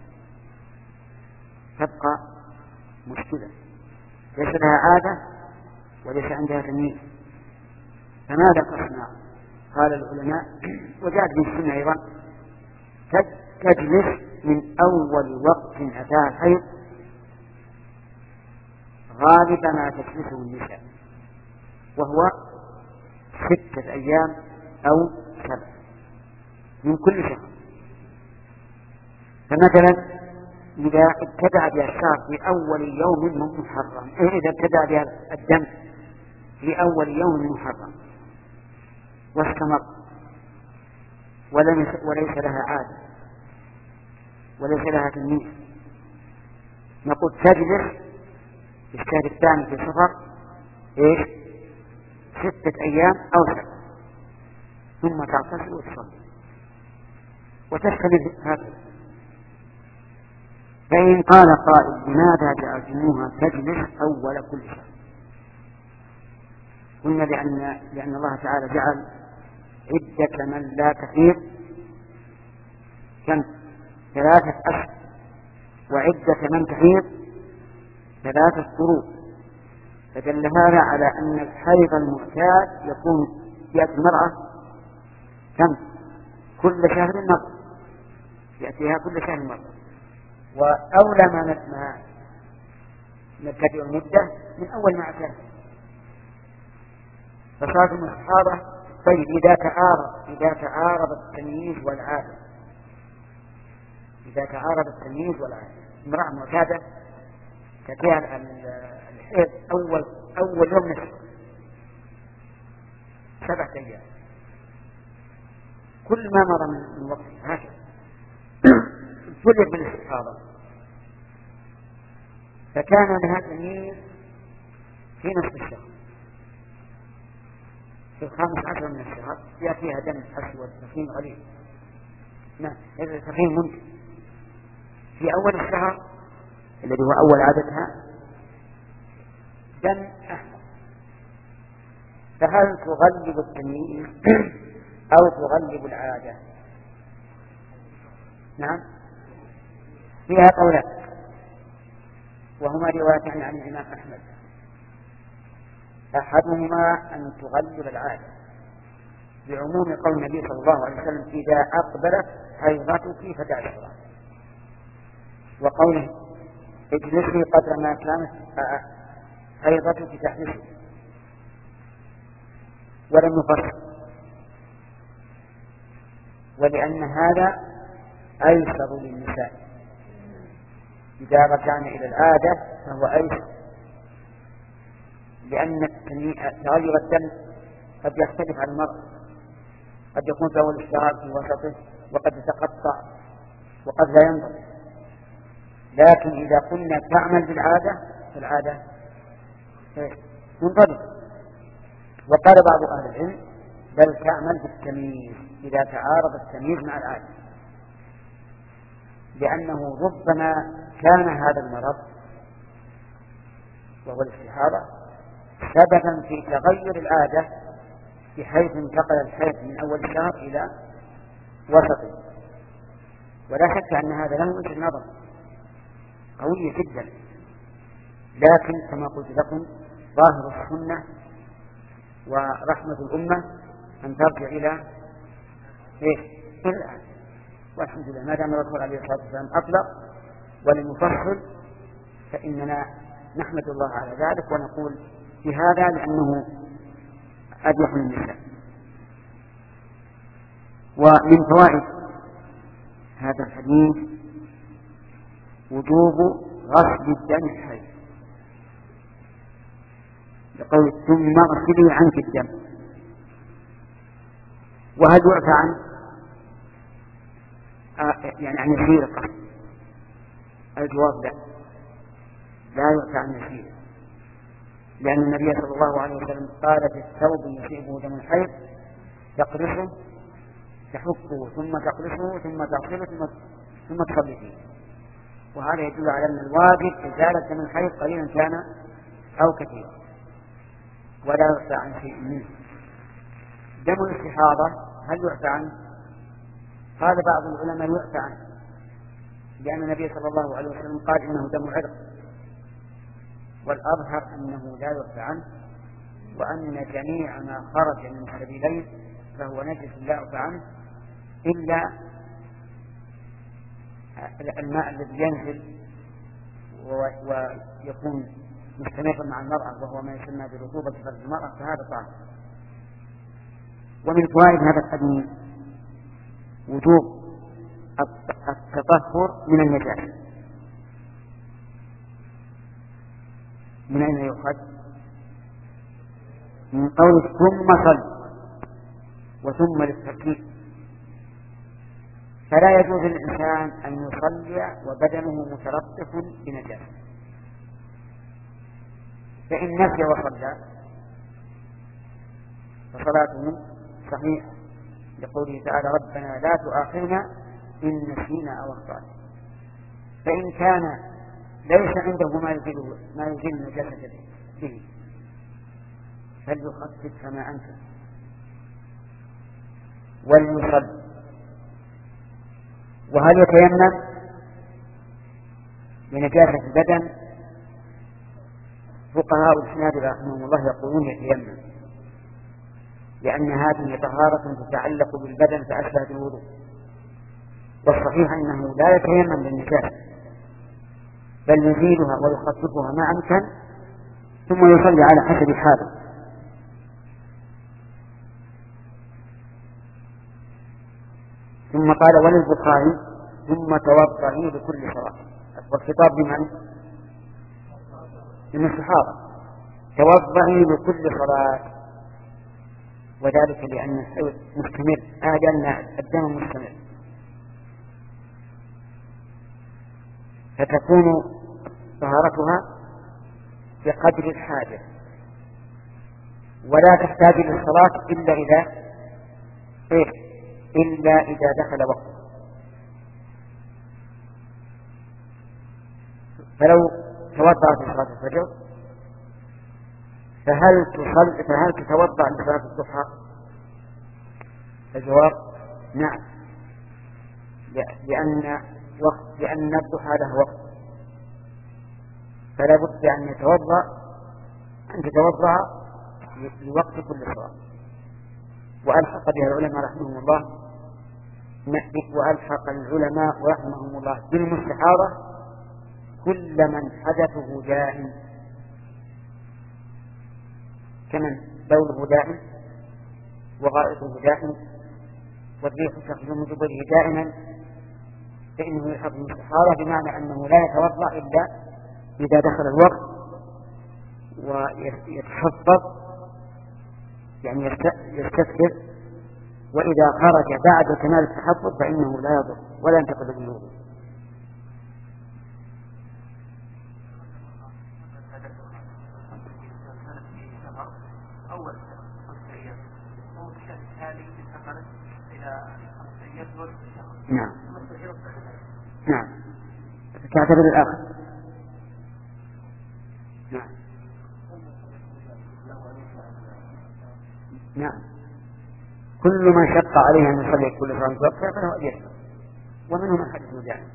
تبقى مشكلة، ليس لها عادة وليس عندها تمييز. فماذا تصنع؟ قال العلماء وجاءت في السنة أيضا تجلس من أول وقت أتاها الحيض غالبا ما تجلسه النساء، وهو ستة أيام أو سبع من كل شهر. فمثلا إذا ابتدأ بها الشهر في أول يوم من محرم، إذا ابتدأ بها الدم في أول يوم من محرم واستمر وليس لها عادة وليس لها تمييز، نقول تجلس في الشهر الثاني في صفر إيش ستة أيام أو سبعة ثم تعتصل وتصلي وتستمر هكذا. فإن قال قائل لماذا جعلتموها تجلس أول كل شهر؟ قلنا لأن, لأن الله تعالى جعل عدة من لا تحيض كم ثلاثة أشهر، وعدة من تحيض ثلاثة قروء، فدل هذا على أن الحيض المعتاد يكون يأتي المرأة كم كل شهر مرة، يأتيها كل شهر مرة. وأولى ما نبتدئ المدة من أول ما أتاها، فصارت المستحاضة. طيب إذا تعارض إذا تعارض التمييز والعادة إذا تعارض التمييز والعادة امرأة معتادة تأتيها الحيض أول أول يوم نشر سبعة أيام، كل ما مر من وقت هكذا تولد بالاستحاضة، فكان لها تمييز في نصف الشهر، في الخامس عشر من الشهر يأتيها دم أسود ثقيل غليظ، نعم هذا ثقيل ممكن في أول الشهر الذي هو أول عادتها دم أحمر، فهل تغلب التمييز أو تغلب العادة؟ نعم فيها قولان، وهما روايتان عن الإمام أحمد، أحدهما أن تغلب العادة بعموم قول النبي صلى الله عليه وسلم إذا أقبلت حيضتك فدعي الصلاة، وقوله اجلسي قدر ما كانت حيضتك تحدث، ولم يفصل، ولأن هذا أيسر للنساء، إذا رجعنا إلى العادة فهو أيسر، لأن تغير الدم قد يختلف عن المرء، قد يكون في أول الشهر في وسطه وقد يتقطع وقد لا ينضبط. لكن إذا كنا تعمل بالعادة فالعادة منضبط. وقال بعض أهل العلم بل تعمل بالتمييز إذا تعارض التمييز مع العادة، لأنه ربما كان هذا المرض وهو الاستحاضة سببا في تغير العادة بحيث انتقل الحيض من أول الشهر إلى وسطه، ولا شك أن هذا له وجه نظر قوية جدا، لكن كما قلت لكم ظاهر السنة ورحمة الأمة أن ترجع إلى إيه؟ الآن. والحمد لله ما دام الرسول عليه الصلاة والسلام أطلق ولم يفصل فإننا نحمد الله على ذلك ونقول في هذا لأنه أبيح للنساء. ومن فوائد هذا الحديث وجوب غسل الدم الحي لقول ثم اغسلي عنك الدم. وهل يعفى عن آه يعني عن الحيرقة؟ الجواب لا، لا يعفى عن الحيرقة، لأن النبي صلى الله عليه وسلم قال في الثوب يصيبه دم الحيض تقرصه تحكه ثم تقرصه ثم تغسله ثم ثم تصلي فيه. وهذا يدل على أن الواجب إزالة دم الحيض قليلا كان أو كثيرا ولا يعفى عن شيء منه. دم الاستحاضة هل يعفى عنه؟ قال بعض العلماء يعفى عنه، لأن النبي صلى الله عليه وسلم قال إنه دم عرق، والأظهر أنه لا يعفى عنه، وأن جميع ما خرج من السبيلين فهو نجس لا يعفى عنه إلا الماء الذي ينزل ويكون مستمرا مع المرأة وهو ما يسمى برطوبة فرج المرأة فهذا طاهر. ومن فوائد هذا الحديث وجوب التطهر من النجاسة. من أين يؤخذ؟ من قول ثم صل وثم للترتيب، فلا يجوز للإنسان أن يصلي وبدنه متلطف بنجاسة، فإن نسي وصلى فصلاته صحيحة لقوله تعالى ربنا لا تؤاخذنا إن نسينا أو أخطأنا. فإن كان ليس عنده ما يزيل ما يزيل النجاسة به فليخفف كما أنت وليصل. وهل يتيمم لنجاسة البدن؟ فقهاء الحنابلة رحمهم الله يقولون يتيمم، لأن هذه طهارة تتعلق بالبدن فأشبه بالوضوء، والصحيح أنه لا يتيمم للنجاسة بل يزيلها ويخففها ما أمكن ثم يصلي على حسب حاله. ثم قال وللبخاري ثم توضئي لكل صلاة، والخطاب بمن؟ من الصحابة، توضئي لكل صلاة، وذلك لأن الحيض مستمر، أن الدم مستمر، فتكون طهارتها بقدر الحاجة ولا تحتاج للصلاة إلا إذا إيه؟ إلا إذا دخل وقته. فلو توضأ في صلاة الفجر فهل تصل فهل تتوضأ لصلاة الضحى؟ الجواب نعم، لأن وقت لأن الضحى له وقت، فلا بد أن يتوضأ أن تتوضأ لوقت كل صلاة. وألحق بها العلماء رحمهم الله وألحق العلماء رحمهم الله بالمستحاضة كل من حدثه دائم، كمن بوله دائم وغائطه دائم والريح تخرج من دبره دائما، فإنه يلحق بالمستحاضة، بمعنى أنه لا يتوضأ إلا إذا دخل الوقت ويتحفظ يعني يستكثر، وإذا خرج بعد كمال التحفظ فإنه لا يضر ولا ينتقد بالوضوء. نعم نعم تعتبر الآخر. نعم نعم كل من شق عليه أن يصلي كل صلاة وقتها فله أن يشرع، ومنهم من حدث مجاهد.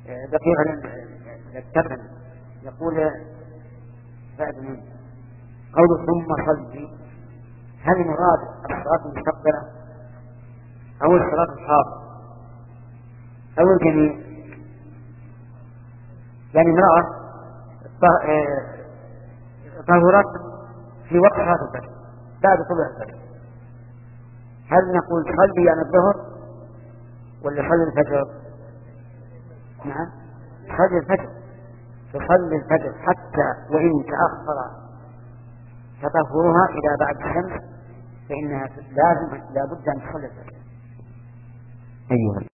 دقيقة التبن يقول بعد من قول ثم صلي، هل مراد الصلاة المستقبلة أو الصلاة الحاضرة أو الجميع؟ يعني امرأة طهرت في وقت صلاة الفجر بعد طلوع الفجر، هل نقول صلي يعني الظهر ولا صلي الفجر؟ نعم صلي الفجر، تصلي الفجر حتى وإن تأخر تطهرها إلى بعد الشمس فإنها لازم لابد أن تصلي الفجر. أيها